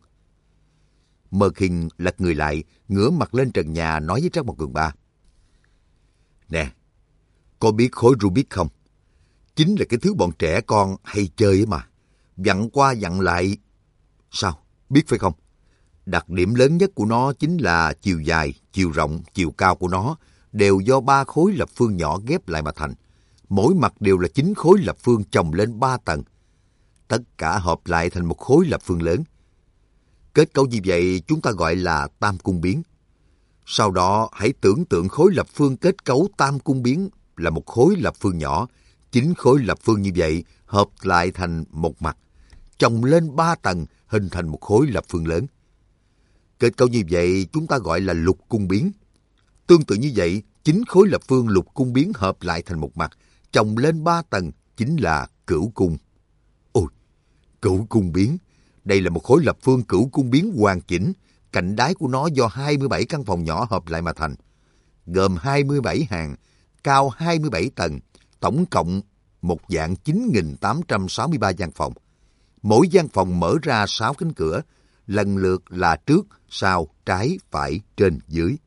Mơ Khiên lật người lại, ngửa mặt lên trần nhà nói với Trác Mộc Cường Ba. Nè, có biết khối Rubik không? Chính là cái thứ bọn trẻ con hay chơi ấy mà. Vặn qua vặn lại. Sao? Biết phải không? Đặc điểm lớn nhất của nó chính là chiều dài, chiều rộng, chiều cao của nó đều do ba khối lập phương nhỏ ghép lại mà thành. Mỗi mặt đều là chín khối lập phương chồng lên ba tầng. tất cả hợp lại thành một khối lập phương lớn. Kết cấu như vậy chúng ta gọi là tam cung biến. Sau đó hãy tưởng tượng khối lập phương kết cấu tam cung biến là một khối lập phương nhỏ. Chín khối lập phương như vậy hợp lại thành một mặt, chồng lên ba tầng hình thành một khối lập phương lớn. Kết cấu như vậy chúng ta gọi là lục cung biến. Tương tự như vậy, chín khối lập phương lục cung biến hợp lại thành một mặt, chồng lên ba tầng chính là cửu cung. Ôi, cửu cung biến. Đây là một khối lập phương cửu cung biến hoàn chỉnh, cạnh đáy của nó do hai mươi bảy căn phòng nhỏ hợp lại mà thành, gồm hai mươi bảy hàng, cao hai mươi bảy tầng, tổng cộng một dạng chín nghìn tám trăm sáu mươi ba gian phòng. Mỗi gian phòng mở ra sáu cánh cửa, lần lượt là trước, sau, trái, phải, trên, dưới.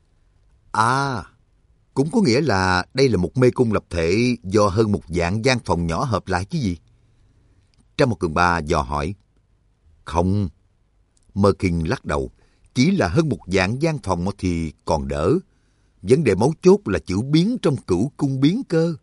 À, cũng có nghĩa là đây là một mê cung lập thể do hơn một vạn gian phòng nhỏ hợp lại chứ gì? Trang một Cường Ba dò hỏi. Không, Mơ Kinh lắc đầu, chỉ là hơn một vạn gian phòng thì còn đỡ. Vấn đề mấu chốt là chữ biến trong cửu cung biến cơ.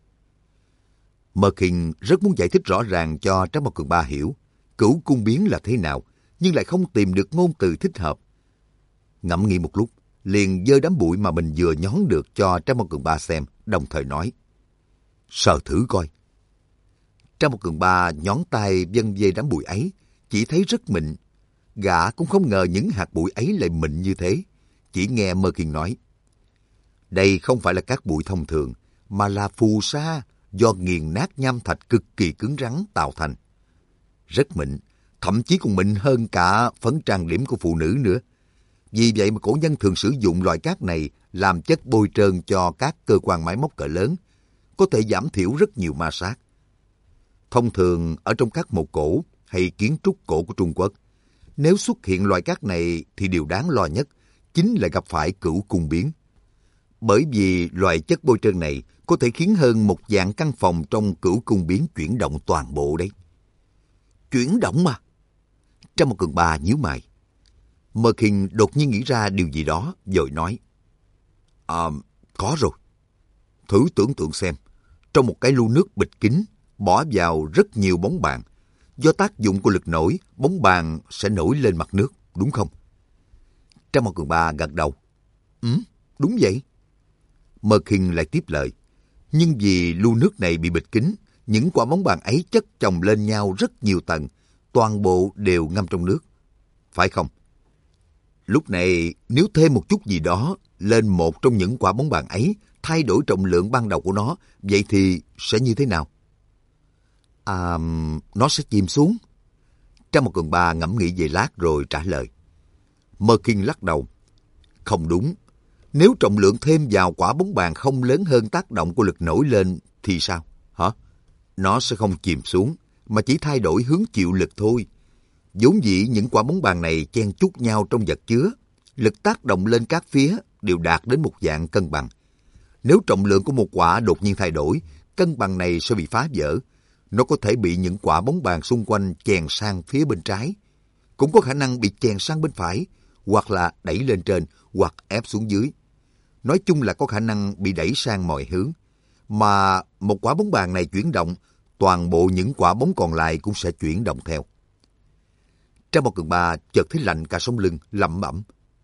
Mơ Kinh rất muốn giải thích rõ ràng cho Trang một Cường Ba hiểu cửu cung biến là thế nào, nhưng lại không tìm được ngôn từ thích hợp. Ngẫm nghĩ một lúc, liền giơ đám bụi mà mình vừa nhón được cho Trang một Cường Ba xem, đồng thời nói: Sờ thử coi. Trang một Cường Ba nhón tay vân về đám bụi ấy, chỉ thấy rất mịn. Gã cũng không ngờ những hạt bụi ấy lại mịn như thế. Chỉ nghe Mơ Kinh nói: Đây không phải là cát bụi thông thường, mà là phù sa do nghiền nát nham thạch cực kỳ cứng rắn tạo thành. Rất mịn, thậm chí còn mịn hơn cả phấn trang điểm của phụ nữ nữa. Vì vậy mà cổ nhân thường sử dụng loại cát này làm chất bôi trơn cho các cơ quan máy móc cỡ lớn, có thể giảm thiểu rất nhiều ma sát. Thông thường ở trong các mộ cổ hay kiến trúc cổ của Trung Quốc, nếu xuất hiện loại cát này thì điều đáng lo nhất chính là gặp phải cửu cung biến. Bởi vì loại chất bôi trơn này có thể khiến hơn một vạn căn phòng trong cửu cung biến chuyển động toàn bộ đấy. Chuyển động mà? Trang một Cường Ba nhíu mày. Mơ Kinh đột nhiên nghĩ ra điều gì đó, rồi nói: À, có rồi. Thử tưởng tượng xem, trong một cái lu nước bịch kín, bỏ vào rất nhiều bóng bàn. Do tác dụng của lực nổi, bóng bàn sẽ nổi lên mặt nước, đúng không? Trang một Cường Ba gật đầu. Ừ, đúng vậy. Mơ Kinh lại tiếp lời: Nhưng vì lu nước này bị bịch kín, những quả bóng bàn ấy chất chồng lên nhau rất nhiều tầng, toàn bộ đều ngâm trong nước. Phải không? Lúc này, nếu thêm một chút gì đó lên một trong những quả bóng bàn ấy, thay đổi trọng lượng ban đầu của nó, vậy thì sẽ như thế nào? À, nó sẽ chìm xuống. Trang một Cường Ba ngẫm nghĩ về lát rồi trả lời. Mơ Kinh lắc đầu. Không đúng. Nếu trọng lượng thêm vào quả bóng bàn không lớn hơn tác động của lực nổi lên thì sao? Hả? Nó sẽ không chìm xuống, mà chỉ thay đổi hướng chịu lực thôi. Vốn dĩ những quả bóng bàn này chen chúc nhau trong vật chứa, lực tác động lên các phía đều đạt đến một dạng cân bằng. Nếu trọng lượng của một quả đột nhiên thay đổi, cân bằng này sẽ bị phá vỡ. Nó có thể bị những quả bóng bàn xung quanh chèn sang phía bên trái, cũng có khả năng bị chèn sang bên phải, hoặc là đẩy lên trên, hoặc ép xuống dưới. Nói chung là có khả năng bị đẩy sang mọi hướng. Mà một quả bóng bàn này chuyển động, toàn bộ những quả bóng còn lại cũng sẽ chuyển động theo. Trang một Cường Ba chợt thấy lạnh cả sống lưng, lẩm bẩm.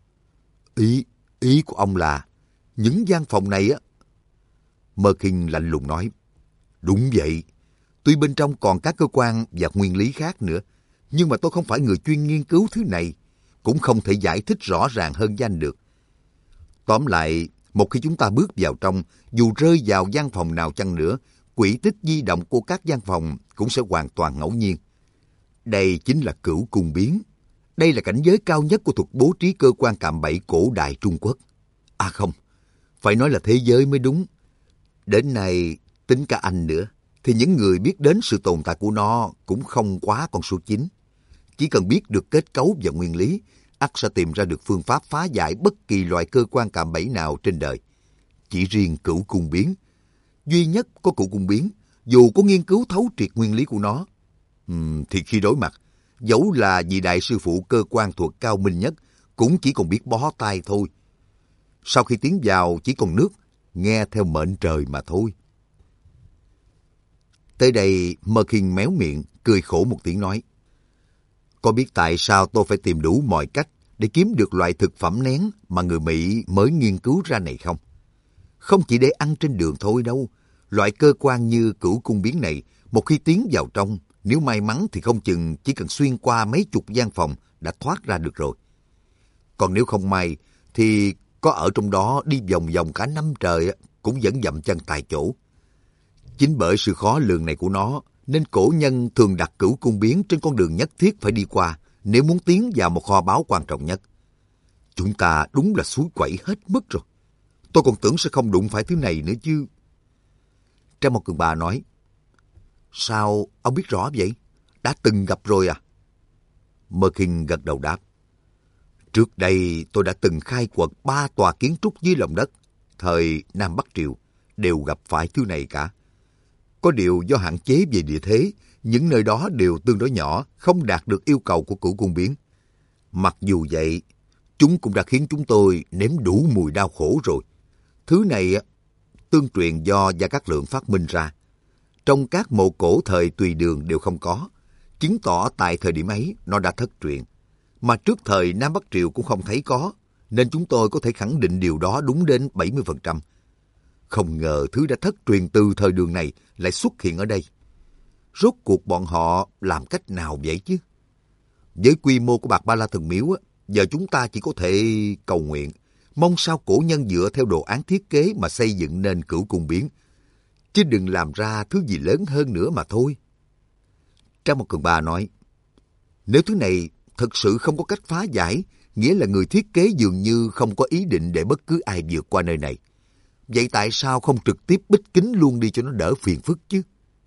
Ý, ý của ông là, những gian phòng này á... Mơ Kinh lạnh lùng nói. Đúng vậy. Tuy bên trong còn các cơ quan và nguyên lý khác nữa, nhưng mà tôi không phải người chuyên nghiên cứu thứ này, cũng không thể giải thích rõ ràng hơn với anh được. Tóm lại, một khi chúng ta bước vào trong, dù rơi vào gian phòng nào chăng nữa, quỹ tích di động của các gian phòng cũng sẽ hoàn toàn ngẫu nhiên. Đây chính là cửu cung biến. Đây là cảnh giới cao nhất của thuật bố trí cơ quan cạm bẫy cổ đại Trung Quốc. À không, phải nói là thế giới mới đúng. Đến nay, tính cả anh nữa, thì những người biết đến sự tồn tại của nó cũng không quá con số chín. Chỉ cần biết được kết cấu và nguyên lý, ắt sẽ tìm ra được phương pháp phá giải bất kỳ loại cơ quan cạm bẫy nào trên đời. Chỉ riêng cửu cung biến, duy nhất có cửu cung biến, dù có nghiên cứu thấu triệt nguyên lý của nó, uhm, thì khi đối mặt, dẫu là vị đại sư phụ cơ quan thuật cao minh nhất, cũng chỉ còn biết bó tay thôi. Sau khi tiến vào chỉ còn nước, nghe theo mệnh trời mà thôi. Tới đây Mơ Kinh méo miệng, cười khổ một tiếng nói, có biết tại sao tôi phải tìm đủ mọi cách để kiếm được loại thực phẩm nén mà người Mỹ mới nghiên cứu ra này không? Không chỉ để ăn trên đường thôi đâu. Loại cơ quan như cửu cung biến này, một khi tiến vào trong, nếu may mắn thì không chừng chỉ cần xuyên qua mấy chục gian phòng đã thoát ra được rồi. Còn nếu không may, thì có ở trong đó đi vòng vòng cả năm trời cũng vẫn dậm chân tại chỗ. Chính bởi sự khó lường này của nó, nên cổ nhân thường đặt cửu cung biến trên con đường nhất thiết phải đi qua nếu muốn tiến vào một kho báu quan trọng nhất. Chúng ta đúng là suối quẩy hết mức rồi. Tôi còn tưởng sẽ không đụng phải thứ này nữa chứ. Trang một cường bà nói, sao ông biết rõ vậy? Đã từng gặp rồi à? Mơ Kinh gật đầu đáp, trước đây tôi đã từng khai quật ba tòa kiến trúc dưới lòng đất, thời Nam Bắc Triều, đều gặp phải thứ này cả. Có điều do hạn chế về địa thế, những nơi đó đều tương đối nhỏ, không đạt được yêu cầu của cửu cung biến. Mặc dù vậy, chúng cũng đã khiến chúng tôi nếm đủ mùi đau khổ rồi. Thứ này tương truyền do Gia Cát Lượng phát minh ra. Trong các mộ cổ thời Tùy Đường đều không có, chứng tỏ tại thời điểm ấy nó đã thất truyền. Mà trước thời Nam Bắc Triều cũng không thấy có, nên chúng tôi có thể khẳng định điều đó đúng đến bảy mươi phần trăm. Không ngờ thứ đã thất truyền từ thời Đường này lại xuất hiện ở đây. Rốt cuộc bọn họ làm cách nào vậy chứ? Với quy mô của Bạc Ba La Thần Miếu, giờ chúng ta chỉ có thể cầu nguyện, mong sao cổ nhân dựa theo đồ án thiết kế mà xây dựng nên cửu cung biến, chứ đừng làm ra thứ gì lớn hơn nữa mà thôi. Trang một cường bà nói, nếu thứ này thật sự không có cách phá giải, nghĩa là người thiết kế dường như không có ý định để bất cứ ai vượt qua nơi này. Vậy tại sao không trực tiếp bích kính luôn đi cho nó đỡ phiền phức chứ?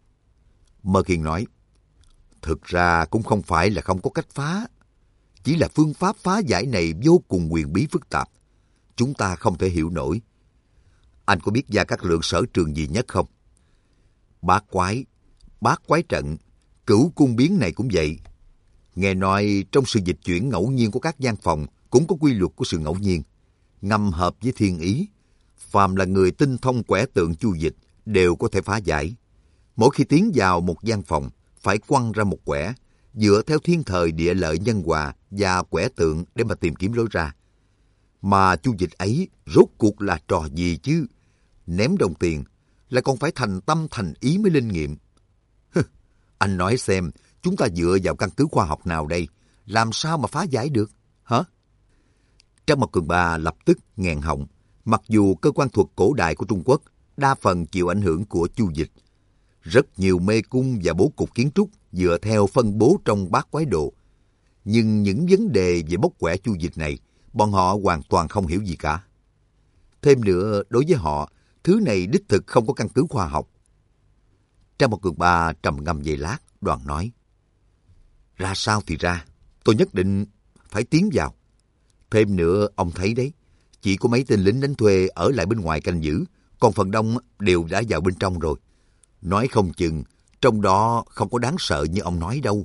Mơ Khiên nói, thực ra cũng không phải là không có cách phá, chỉ là phương pháp phá giải này vô cùng huyền bí phức tạp, chúng ta không thể hiểu nổi. Anh có biết Gia Cát Lượng sở trường gì nhất không? Bát quái, bát quái trận, cửu cung biến này cũng vậy. Nghe nói trong sự dịch chuyển ngẫu nhiên của các gian phòng cũng có quy luật của sự ngẫu nhiên, ngầm hợp với thiên ý. Phàm là người tinh thông quẻ tượng chu dịch đều có thể phá giải. Mỗi khi tiến vào một gian phòng, phải quăng ra một quẻ, dựa theo thiên thời địa lợi nhân hòa và quẻ tượng để mà tìm kiếm lối ra. Mà chu dịch ấy rốt cuộc là trò gì chứ? Ném đồng tiền, lại còn phải thành tâm thành ý mới linh nghiệm. Anh nói xem, chúng ta dựa vào căn cứ khoa học nào đây? Làm sao mà phá giải được? Hả? Trang Mộc Cường Ba lập tức nghẹn họng. Mặc dù cơ quan thuật cổ đại của Trung Quốc đa phần chịu ảnh hưởng của chu dịch, rất nhiều mê cung và bố cục kiến trúc dựa theo phân bố trong bát quái đồ, nhưng những vấn đề về bóc quẻ chu dịch này, bọn họ hoàn toàn không hiểu gì cả. Thêm nữa, đối với họ, thứ này đích thực không có căn cứ khoa học. Trang Mộc Cường Ba trầm ngâm giây lát, đoàn nói, ra sao thì ra, tôi nhất định phải tiến vào. Thêm nữa, ông thấy đấy, chỉ có mấy tên lính đánh thuê ở lại bên ngoài canh giữ, còn phần đông đều đã vào bên trong rồi. Nói không chừng, trong đó không có đáng sợ như ông nói đâu.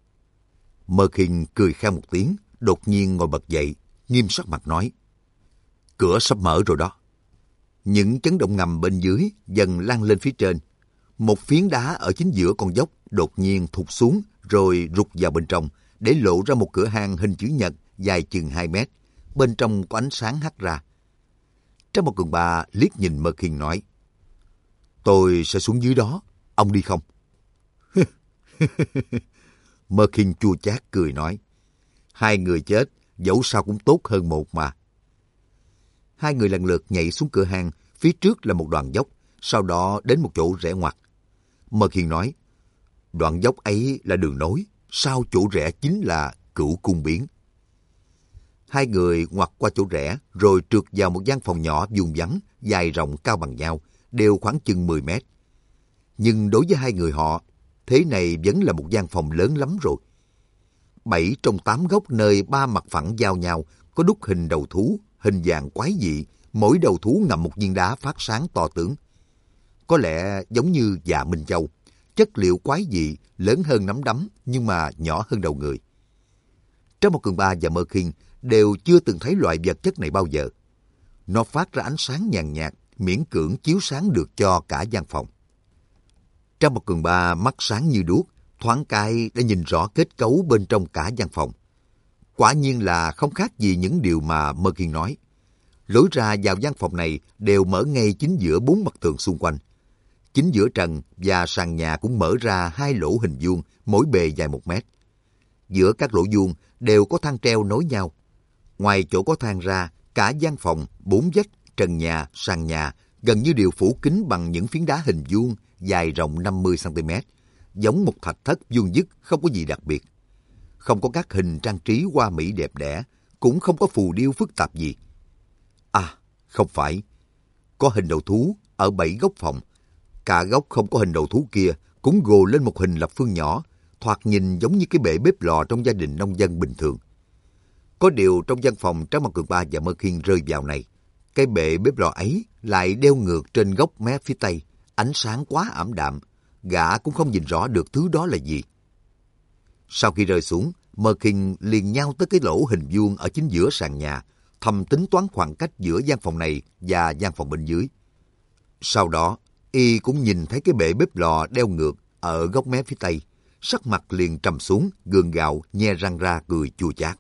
Mơ Khiên cười khan một tiếng, đột nhiên ngồi bật dậy, nghiêm sắc mặt nói, cửa sắp mở rồi đó. Những chấn động ngầm bên dưới dần lan lên phía trên. Một phiến đá ở chính giữa con dốc đột nhiên thụt xuống rồi rụt vào bên trong, để lộ ra một cửa hang hình chữ nhật dài chừng hai mét. Bên trong có ánh sáng hắt ra. Trang Mộc Cường Ba liếc nhìn Mơ Khiên nói, tôi sẽ xuống dưới đó, ông đi không? Mơ Khiên chua chát cười nói, hai người chết, dẫu sao cũng tốt hơn một mà. Hai người lần lượt nhảy xuống cửa hang, phía trước là một đoạn dốc, sau đó đến một chỗ rẽ ngoặt. Mơ Khiên nói, đoạn dốc ấy là đường nối, sau chỗ rẽ chính là cửu cung biến. Hai người ngoặt qua chỗ rẽ, rồi trượt vào một gian phòng nhỏ vuông vắn, dài rộng cao bằng nhau, đều khoảng chừng mười mét. Nhưng đối với hai người họ, thế này vẫn là một gian phòng lớn lắm rồi. Bảy trong tám góc nơi ba mặt phẳng giao nhau, có đúc hình đầu thú, hình dạng quái dị, mỗi đầu thú ngậm một viên đá phát sáng to tướng. Có lẽ giống như dạ Minh Châu, chất liệu quái dị, lớn hơn nắm đấm nhưng mà nhỏ hơn đầu người. Trang Mộc Cường Ba và Mơ Khiên đều chưa từng thấy loại vật chất này bao giờ. Nó phát ra ánh sáng nhàn nhạt, miễn cưỡng chiếu sáng được cho cả gian phòng. Trang Mộc Cường Ba mắt sáng như đuốc, thoáng cái đã nhìn rõ kết cấu bên trong cả gian phòng. Quả nhiên là không khác gì những điều mà Merkin nói. Lối ra vào gian phòng này đều mở ngay chính giữa bốn mặt tường xung quanh. Chính giữa trần và sàn nhà cũng mở ra hai lỗ hình vuông, mỗi bề dài một mét. Giữa các lỗ vuông đều có thang treo nối nhau. Ngoài chỗ có thang ra, cả gian phòng, bốn vách, trần nhà, sàn nhà gần như đều phủ kín bằng những phiến đá hình vuông dài rộng năm mươi xăng ti mét, giống một thạch thất vuông vức, không có gì đặc biệt. Không có các hình trang trí hoa mỹ đẹp đẽ, cũng không có phù điêu phức tạp gì. À, không phải. Có hình đầu thú ở bảy góc phòng. Cả góc không có hình đầu thú kia cũng gồ lên một hình lập phương nhỏ, thoạt nhìn giống như cái bệ bếp lò trong gia đình nông dân bình thường. Có điều trong văn phòng Trác Mộc Cường Ba và Merkin rơi vào này, cái bệ bếp lò ấy lại đeo ngược trên góc mé phía tây, ánh sáng quá ảm đạm, gã cũng không nhìn rõ được thứ đó là gì. Sau khi rơi xuống, Merkin liền nhau tới cái lỗ hình vuông ở chính giữa sàn nhà, thầm tính toán khoảng cách giữa gian phòng này và gian phòng bên dưới. Sau đó, y cũng nhìn thấy cái bệ bếp lò đeo ngược ở góc mé phía tây, sắc mặt liền trầm xuống, gượng gạo, nhe răng ra cười chua chát.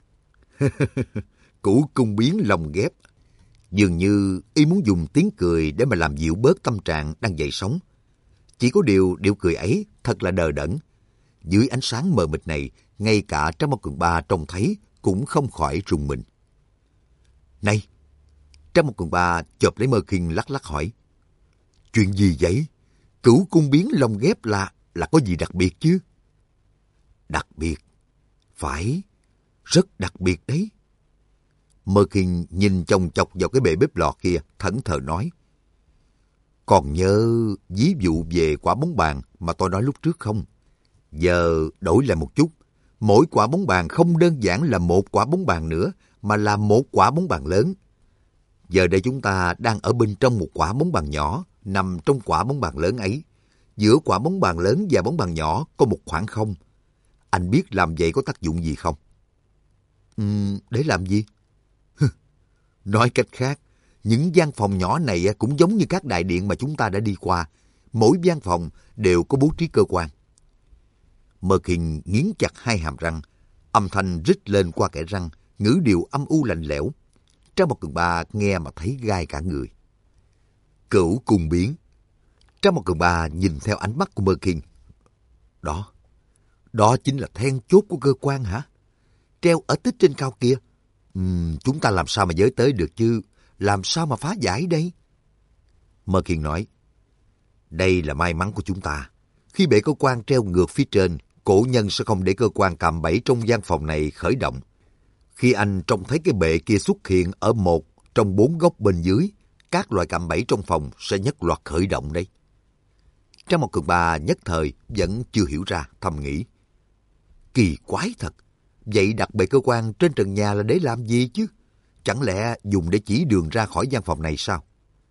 Củ cung biến lồng ghép. Dường như y muốn dùng tiếng cười để mà làm dịu bớt tâm trạng đang dậy sóng. Chỉ có điều điệu cười ấy thật là đờ đẫn. Dưới ánh sáng mờ mịt này, ngay cả Trác Mộc Cường Ba trông thấy cũng không khỏi rùng mình. Này! Trác Mộc Cường Ba chộp lấy Merkin lắc lắc hỏi. Chuyện gì vậy? Cửu cung biến lồng ghép là là có gì đặc biệt chứ? Đặc biệt? Phải, rất đặc biệt đấy. Merkin nhìn chòng chọc vào cái bệ bếp lò kia, thẫn thờ nói. Còn nhớ ví dụ về quả bóng bàn mà tôi nói lúc trước không? Giờ đổi lại một chút. Mỗi quả bóng bàn không đơn giản là một quả bóng bàn nữa, mà là một quả bóng bàn lớn. Giờ đây chúng ta đang ở bên trong một quả bóng bàn nhỏ, nằm trong quả bóng bàn lớn ấy. Giữa quả bóng bàn lớn và bóng bàn nhỏ có một khoảng không. Anh biết làm vậy có tác dụng gì không? Uhm, để làm gì? Nói cách khác, những gian phòng nhỏ này cũng giống như các đại điện mà chúng ta đã đi qua. Mỗi gian phòng đều có bố trí cơ quan. Merkin nghiến chặt hai hàm răng, âm thanh rít lên qua kẽ răng, ngữ điệu âm u lạnh lẽo. Trác Mộc Cường Ba nghe mà thấy gai cả người. Cửu cung biến. Trác Mộc Cường Ba nhìn theo ánh mắt của Merkin. Đó, đó chính là then chốt của cơ quan hả? Treo ở tích trên cao kia. Uhm, chúng ta làm sao mà giới tới được chứ? Làm sao mà phá giải đây? Merkin nói. Đây là may mắn của chúng ta. Khi bệ cơ quan treo ngược phía trên, cổ nhân sẽ không để cơ quan cạm bẫy trong gian phòng này khởi động. Khi anh trông thấy cái bệ kia xuất hiện ở một trong bốn góc bên dưới, các loại cạm bẫy trong phòng sẽ nhất loạt khởi động đấy. Trác Mộc Cường Ba nhất thời vẫn chưa hiểu ra, thầm nghĩ. Kỳ quái thật. Vậy đặt bệ cơ quan trên trần nhà là để làm gì chứ? Chẳng lẽ dùng để chỉ đường ra khỏi gian phòng này sao?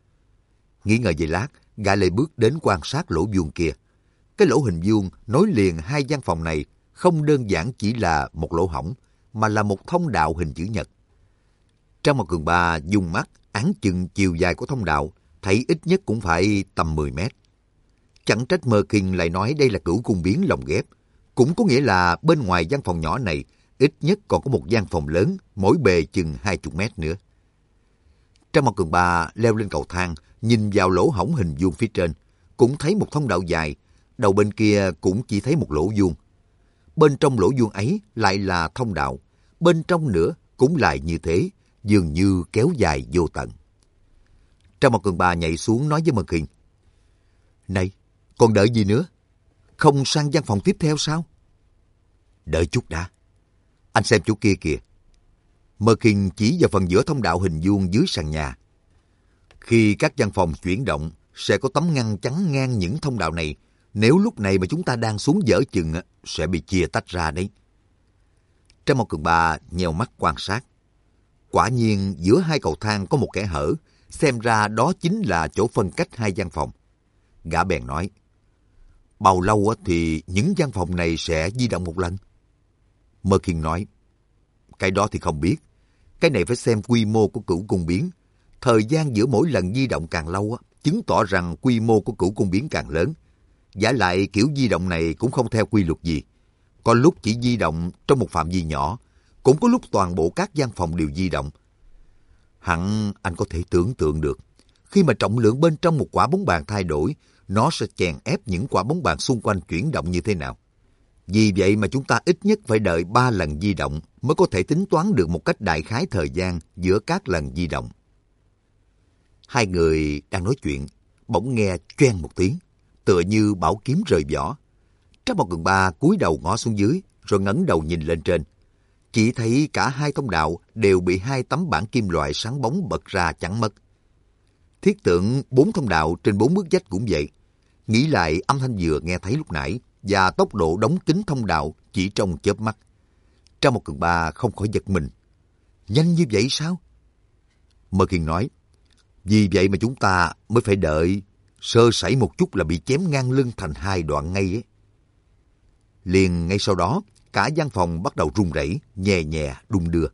Nghĩ ngợi giây lát, gã lại bước đến quan sát lỗ vuông kia. Cái lỗ hình vuông nối liền hai gian phòng này không đơn giản chỉ là một lỗ hổng, mà là một thông đạo hình chữ nhật. Trác Mộc Cường Ba dùng mắt áng chừng chiều dài của thông đạo, thấy ít nhất cũng phải tầm mười mét. Chẳng trách Merkin lại nói đây là cửu cung biến lồng ghép. Cũng có nghĩa là bên ngoài gian phòng nhỏ này, ít nhất còn có một gian phòng lớn, mỗi bề chừng hai mươi mét nữa. Trác Mộc Cường Ba leo lên cầu thang, nhìn vào lỗ hổng hình vuông phía trên, cũng thấy một thông đạo dài, đầu bên kia cũng chỉ thấy một lỗ vuông. Bên trong lỗ vuông ấy lại là thông đạo, bên trong nữa cũng lại như thế, dường như kéo dài vô tận. Trác Mộc Cường Ba nhảy xuống nói với Merkin. Này, còn đợi gì nữa? Không sang gian phòng tiếp theo sao? Đợi chút đã. Anh xem chỗ kia kìa. Merkin chỉ vào phần giữa thông đạo hình vuông dưới sàn nhà. Khi các gian phòng chuyển động, sẽ có tấm ngăn chắn ngang những thông đạo này. Nếu lúc này mà chúng ta đang xuống dở chừng, sẽ bị chia tách ra đấy. Trác Mộc Cường Ba nheo mắt quan sát. Quả nhiên giữa hai cầu thang có một kẽ hở, xem ra đó chính là chỗ phân cách hai gian phòng. Gã bèn nói, bao lâu thì những gian phòng này sẽ di động một lần? Merkin nói, cái đó thì không biết. Cái này phải xem quy mô của cửu cung biến. Thời gian giữa mỗi lần di động càng lâu, chứng tỏ rằng quy mô của cửu cung biến càng lớn. Vả lại kiểu di động này cũng không theo quy luật gì. Có lúc chỉ di động trong một phạm vi nhỏ, cũng có lúc toàn bộ các gian phòng đều di động. Hẳn anh có thể tưởng tượng được, khi mà trọng lượng bên trong một quả bóng bàn thay đổi, nó sẽ chèn ép những quả bóng bàn xung quanh chuyển động như thế nào. Vì vậy mà chúng ta ít nhất phải đợi ba lần di động mới có thể tính toán được một cách đại khái thời gian giữa các lần di động. Hai người đang nói chuyện, bỗng nghe choeng một tiếng, tựa như bảo kiếm rời vỏ. Trang một Cường Ba cúi đầu ngó xuống dưới, rồi ngẩng đầu nhìn lên trên. Chỉ thấy cả hai thông đạo đều bị hai tấm bảng kim loại sáng bóng bật ra chắn mất. Thiết tưởng bốn thông đạo trên bốn bức vách cũng vậy. Nghĩ lại âm thanh vừa nghe thấy lúc nãy và tốc độ đóng kín thông đạo chỉ trong chớp mắt. Trang một Cường Ba không khỏi giật mình. Nhanh như vậy sao? Mơ Kiên nói, vì vậy mà chúng ta mới phải đợi, sơ sẩy một chút là bị chém ngang lưng thành hai đoạn ngay ấy. Liền ngay sau đó, cả gian phòng bắt đầu rung rẩy, nhẹ nhẹ đung đưa.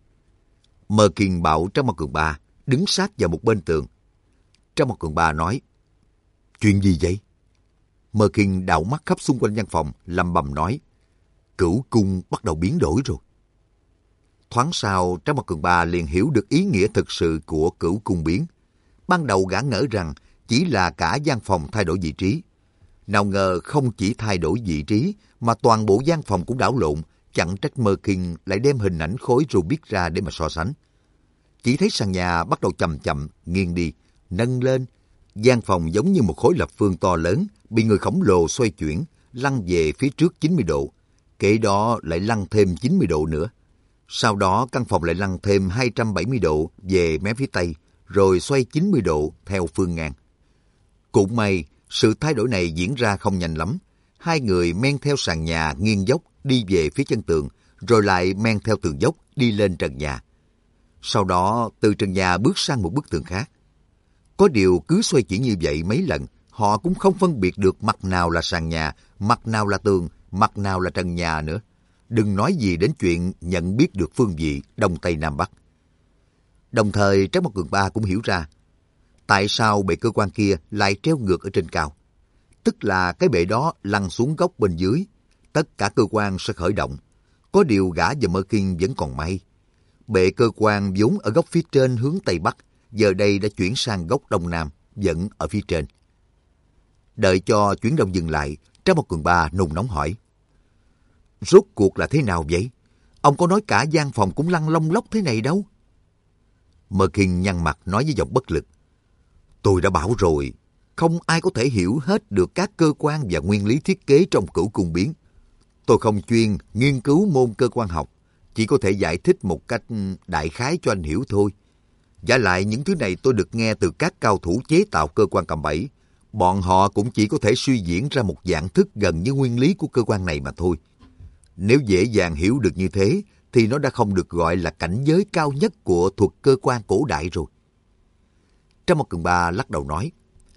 Mơ Kiên bảo Trang một Cường Ba đứng sát vào một bên tường. Trang một Cường Ba nói, chuyện gì vậy? Mơ Kiên đảo mắt khắp xung quanh gian phòng, lẩm bẩm nói, cửu cung bắt đầu biến đổi rồi. Thoáng sau, Trang một Cường Ba liền hiểu được ý nghĩa thực sự của cửu cung biến. Ban đầu gã ngỡ rằng chỉ là cả gian phòng thay đổi vị trí. Nào ngờ không chỉ thay đổi vị trí, mà toàn bộ gian phòng cũng đảo lộn, chẳng trách Mơ Kiên lại đem hình ảnh khối Rubik ra để mà so sánh. Chỉ thấy sàn nhà bắt đầu chậm chậm, nghiêng đi, nâng lên. Gian phòng giống như một khối lập phương to lớn, bị người khổng lồ xoay chuyển, lăn về phía trước chín mươi độ. Kể đó lại lăn thêm chín mươi độ nữa. Sau đó căn phòng lại lăn thêm hai trăm bảy mươi độ về mé phía tây, rồi xoay chín mươi độ theo phương ngang. Cũng may, sự thay đổi này diễn ra không nhanh lắm. Hai người men theo sàn nhà nghiêng dốc đi về phía chân tường, rồi lại men theo tường dốc đi lên trần nhà. Sau đó từ trần nhà bước sang một bức tường khác. Có điều cứ xoay chuyển như vậy mấy lần, họ cũng không phân biệt được mặt nào là sàn nhà, mặt nào là tường, mặt nào là trần nhà nữa. Đừng nói gì đến chuyện nhận biết được phương vị Đông Tây Nam Bắc. Đồng thời Trang một Cường Ba cũng hiểu ra, tại sao bệ cơ quan kia lại treo ngược ở trên cao. Tức là cái bệ đó lăn xuống góc bên dưới, tất cả cơ quan sẽ khởi động. Có điều gã và Mơ Kiên vẫn còn may. Bệ cơ quan vốn ở góc phía trên hướng Tây Bắc, giờ đây đã chuyển sang góc Đông Nam, vẫn ở phía trên. Đợi cho chuyển động dừng lại, Trang một Cường Ba nôn nóng hỏi, rốt cuộc là thế nào vậy? Ông có nói cả gian phòng cũng lăn lông lốc thế này đâu. Mơ Kiên nhăn mặt nói với giọng bất lực, tôi đã bảo rồi, không ai có thể hiểu hết được các cơ quan và nguyên lý thiết kế trong cửu cung biến. Tôi không chuyên nghiên cứu môn cơ quan học, chỉ có thể giải thích một cách đại khái cho anh hiểu thôi. Vả lại những thứ này tôi được nghe từ các cao thủ chế tạo cơ quan cạm bẫy. Bọn họ cũng chỉ có thể suy diễn ra một dạng thức gần như nguyên lý của cơ quan này mà thôi. Nếu dễ dàng hiểu được như thế, thì nó đã không được gọi là cảnh giới cao nhất của thuật cơ quan cổ đại rồi. Trang một Cường Ba lắc đầu nói,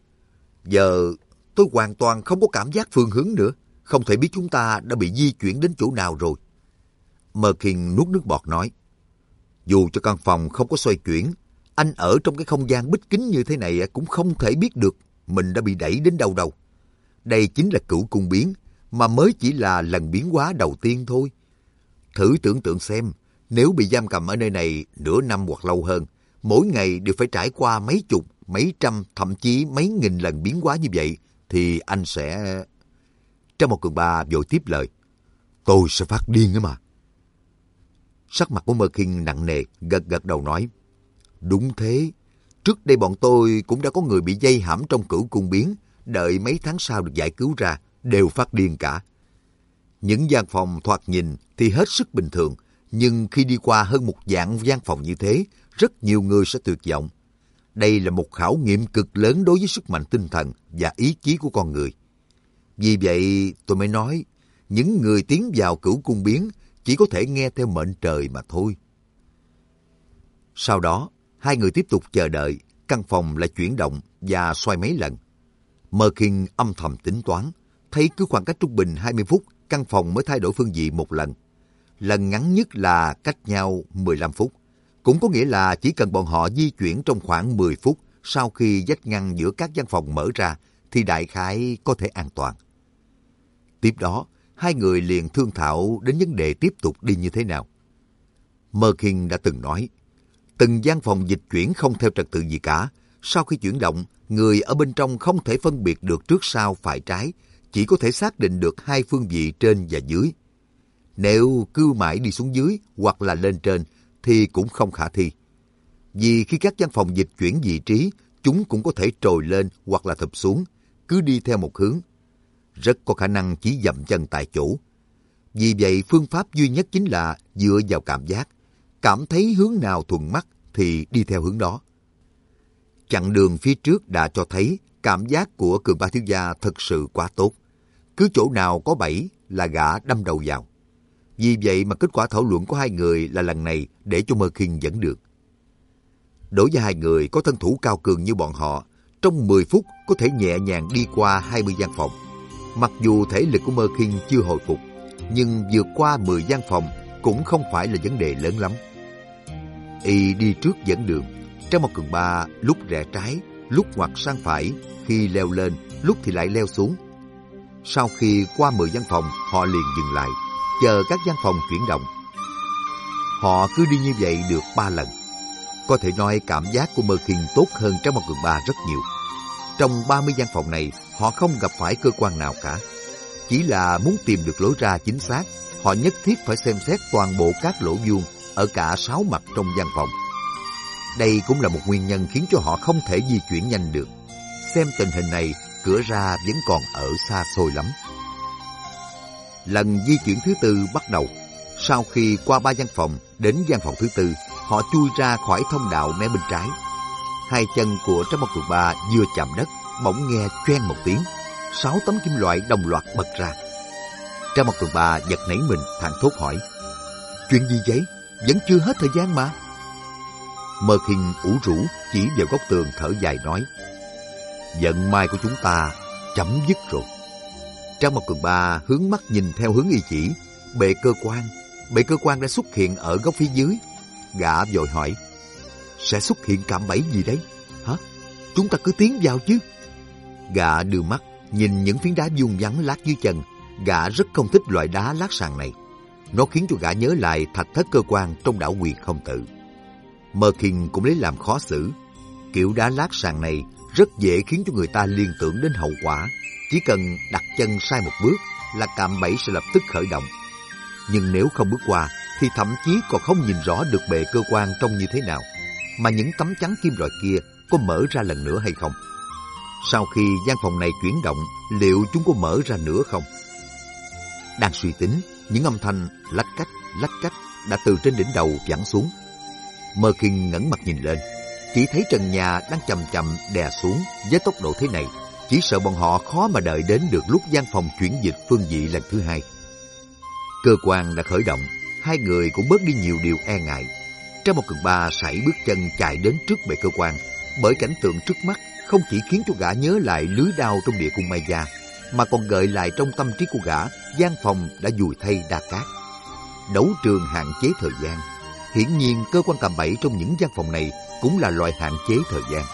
giờ tôi hoàn toàn không có cảm giác phương hướng nữa, không thể biết chúng ta đã bị di chuyển đến chỗ nào rồi. Mơ Kiên nuốt nước bọt nói, dù cho căn phòng không có xoay chuyển, anh ở trong cái không gian bích kính như thế này cũng không thể biết được mình đã bị đẩy đến đâu đâu. Đây chính là cửu cung biến, mà mới chỉ là lần biến hóa đầu tiên thôi. Thử tưởng tượng xem, nếu bị giam cầm ở nơi này nửa năm hoặc lâu hơn, mỗi ngày đều phải trải qua mấy chục, mấy trăm, thậm chí mấy nghìn lần biến hóa như vậy, thì anh sẽ... Trang một Cường Ba vội tiếp lời, tôi sẽ phát điên ấy mà. Sắc mặt của Mơ Kiên nặng nề, gật gật đầu nói, đúng thế, trước đây bọn tôi cũng đã có người bị dây hãm trong cửu cung biến, đợi mấy tháng sau được giải cứu ra, đều phát điên cả. Những gian phòng thoạt nhìn thì hết sức bình thường, nhưng khi đi qua hơn một vạn gian phòng như thế, rất nhiều người sẽ tuyệt vọng. Đây là một khảo nghiệm cực lớn đối với sức mạnh tinh thần và ý chí của con người. Vì vậy tôi mới nói, những người tiến vào cửu cung biến chỉ có thể nghe theo mệnh trời mà thôi. Sau đó, hai người tiếp tục chờ đợi, căn phòng lại chuyển động và xoay mấy lần. Mơ Kiên âm thầm tính toán, thấy cứ khoảng cách trung bình hai mươi phút, căn phòng mới thay đổi phương vị một lần. Lần ngắn nhất là cách nhau mười lăm phút. Cũng có nghĩa là chỉ cần bọn họ di chuyển trong khoảng mười phút sau khi vách ngăn giữa các gian phòng mở ra, thì đại khái có thể an toàn. Tiếp đó, hai người liền thương thảo đến vấn đề tiếp tục đi như thế nào. Merkin đã từng nói, từng gian phòng dịch chuyển không theo trật tự gì cả. Sau khi chuyển động, người ở bên trong không thể phân biệt được trước sau phải trái, chỉ có thể xác định được hai phương vị trên và dưới. Nếu cứ mãi đi xuống dưới hoặc là lên trên thì cũng không khả thi. Vì khi các gian phòng dịch chuyển vị trí, chúng cũng có thể trồi lên hoặc là thụp xuống, cứ đi theo một hướng. Rất có khả năng chỉ dậm chân tại chỗ. Vì vậy, phương pháp duy nhất chính là dựa vào cảm giác. Cảm thấy hướng nào thuận mắt thì đi theo hướng đó. Chặng đường phía trước đã cho thấy cảm giác của Cường Ba thiếu gia thật sự quá tốt. Cứ chỗ nào có bẫy là gã đâm đầu vào. Vì vậy mà kết quả thảo luận của hai người là lần này để cho Merkin dẫn được. Đối với hai người có thân thủ cao cường như bọn họ, trong mười phút có thể nhẹ nhàng đi qua hai mươi gian phòng. Mặc dù thể lực của Merkin chưa hồi phục, nhưng vượt qua mười gian phòng cũng không phải là vấn đề lớn lắm. Y đi trước dẫn đường, Trang Mộc Cường Ba lúc rẽ trái, lúc ngoặt sang phải, khi leo lên, lúc thì lại leo xuống. Sau khi qua mười gian phòng, họ liền dừng lại, chờ các gian phòng chuyển động. Họ cứ đi như vậy được ba lần. Có thể nói cảm giác của Merkin tốt hơn Trang Mộc Cường Ba rất nhiều. Trong ba mươi gian phòng này, họ không gặp phải cơ quan nào cả. Chỉ là muốn tìm được lối ra chính xác, họ nhất thiết phải xem xét toàn bộ các lỗ vuông ở cả sáu mặt trong gian phòng. Đây cũng là một nguyên nhân khiến cho họ không thể di chuyển nhanh được. Xem tình hình này, cửa ra vẫn còn ở xa xôi lắm. Lần di chuyển thứ tư bắt đầu. Sau khi qua ba gian phòng, đến gian phòng thứ tư, họ chui ra khỏi thông đạo mé bên trái. Hai chân của Trang Mộc Cường Ba vừa chạm đất, bỗng nghe choeng một tiếng, sáu tấm kim loại đồng loạt bật ra. Trang Mộc Cường Ba giật nảy mình, thảng thốt hỏi: chuyện gì vậy? Vẫn chưa hết thời gian mà. Merkin ủ rũ chỉ vào góc tường thở dài nói: vận may của chúng ta chấm dứt rồi. Trang Mộc Cường Ba hướng mắt nhìn theo hướng y chỉ, bệ cơ quan, bệ cơ quan đã xuất hiện ở góc phía dưới. Gã vội hỏi: sẽ xuất hiện cạm bẫy gì đấy? Hả? Chúng ta cứ tiến vào chứ. Gã đưa mắt nhìn những phiến đá vuông vắn lát dưới chân. Gã rất không thích loại đá lát sàn này. Nó khiến cho gã nhớ lại thạch thất cơ quan trong đảo Quyền Không Tự. Merkin cũng lấy làm khó xử. Kiểu đá lát sàn này rất dễ khiến cho người ta liên tưởng đến hậu quả. Chỉ cần đặt chân sai một bước là cạm bẫy sẽ lập tức khởi động. Nhưng nếu không bước qua thì thậm chí còn không nhìn rõ được bệ cơ quan trông như thế nào, mà những tấm chắn kim loại kia có mở ra lần nữa hay không. Sau khi gian phòng này chuyển động, liệu chúng có mở ra nữa không? Đang suy tính, những âm thanh lách cách, lách cách đã từ trên đỉnh đầu vẳng xuống. Merkin ngẩng mặt nhìn lên, chỉ thấy trần nhà đang chậm chậm đè xuống với tốc độ thế này, chỉ sợ bọn họ khó mà đợi đến được lúc gian phòng chuyển dịch phương vị lần thứ hai. Cơ quan đã khởi động, hai người cũng bớt đi nhiều điều e ngại. Trang Mộc Cường Ba sải bước chân chạy đến trước bệ cơ quan, bởi cảnh tượng trước mắt không chỉ khiến cho gã nhớ lại lưới đao trong địa cung Maya, mà còn gợi lại trong tâm trí của gã gian phòng đã dùi thay đa cát. Đấu trường hạn chế thời gian. Hiển nhiên cơ quan cạm bẫy trong những gian phòng này cũng là loại hạn chế thời gian.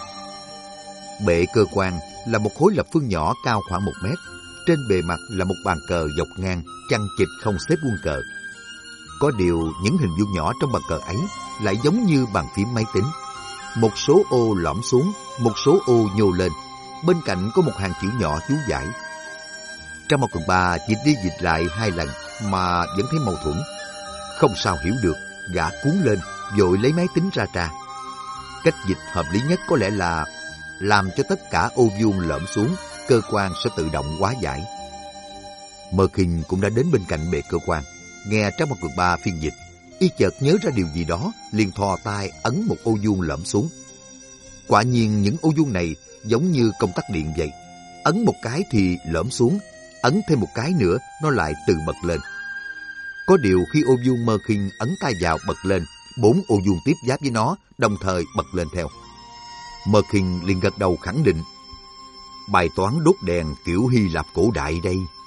Bệ cơ quan là một khối lập phương nhỏ cao khoảng một mét. Trên bề mặt là một bàn cờ dọc ngang, chằng chịt không xếp vuông cờ. Có điều những hình vuông nhỏ trong bàn cờ ấy lại giống như bàn phím máy tính. Một số ô lõm xuống, một số ô nhô lên. Bên cạnh có một hàng chữ nhỏ chú giải. Trang Mộc Cường Ba dịch đi dịch lại hai lần mà vẫn thấy mâu thuẫn. Không sao hiểu được, gã cuốn lên, vội lấy máy tính ra tra. Cách dịch hợp lý nhất có lẽ là làm cho tất cả ô vuông lõm xuống, cơ quan sẽ tự động hóa giải. Merkin cũng đã đến bên cạnh bệ cơ quan, nghe Trang Mộc Cường Ba phiên dịch, y chợt nhớ ra điều gì đó, liền thò tay ấn một ô vuông lõm xuống. Quả nhiên những ô vuông này giống như công tắc điện vậy, ấn một cái thì lõm xuống, ấn thêm một cái nữa nó lại tự bật lên. Có điều khi ô vuông Merkin ấn tay vào bật lên, bốn ô vuông tiếp giáp với nó đồng thời bật lên theo. Merkin liền gật đầu khẳng định: bài toán đốt đèn kiểu Hy Lạp cổ đại đây.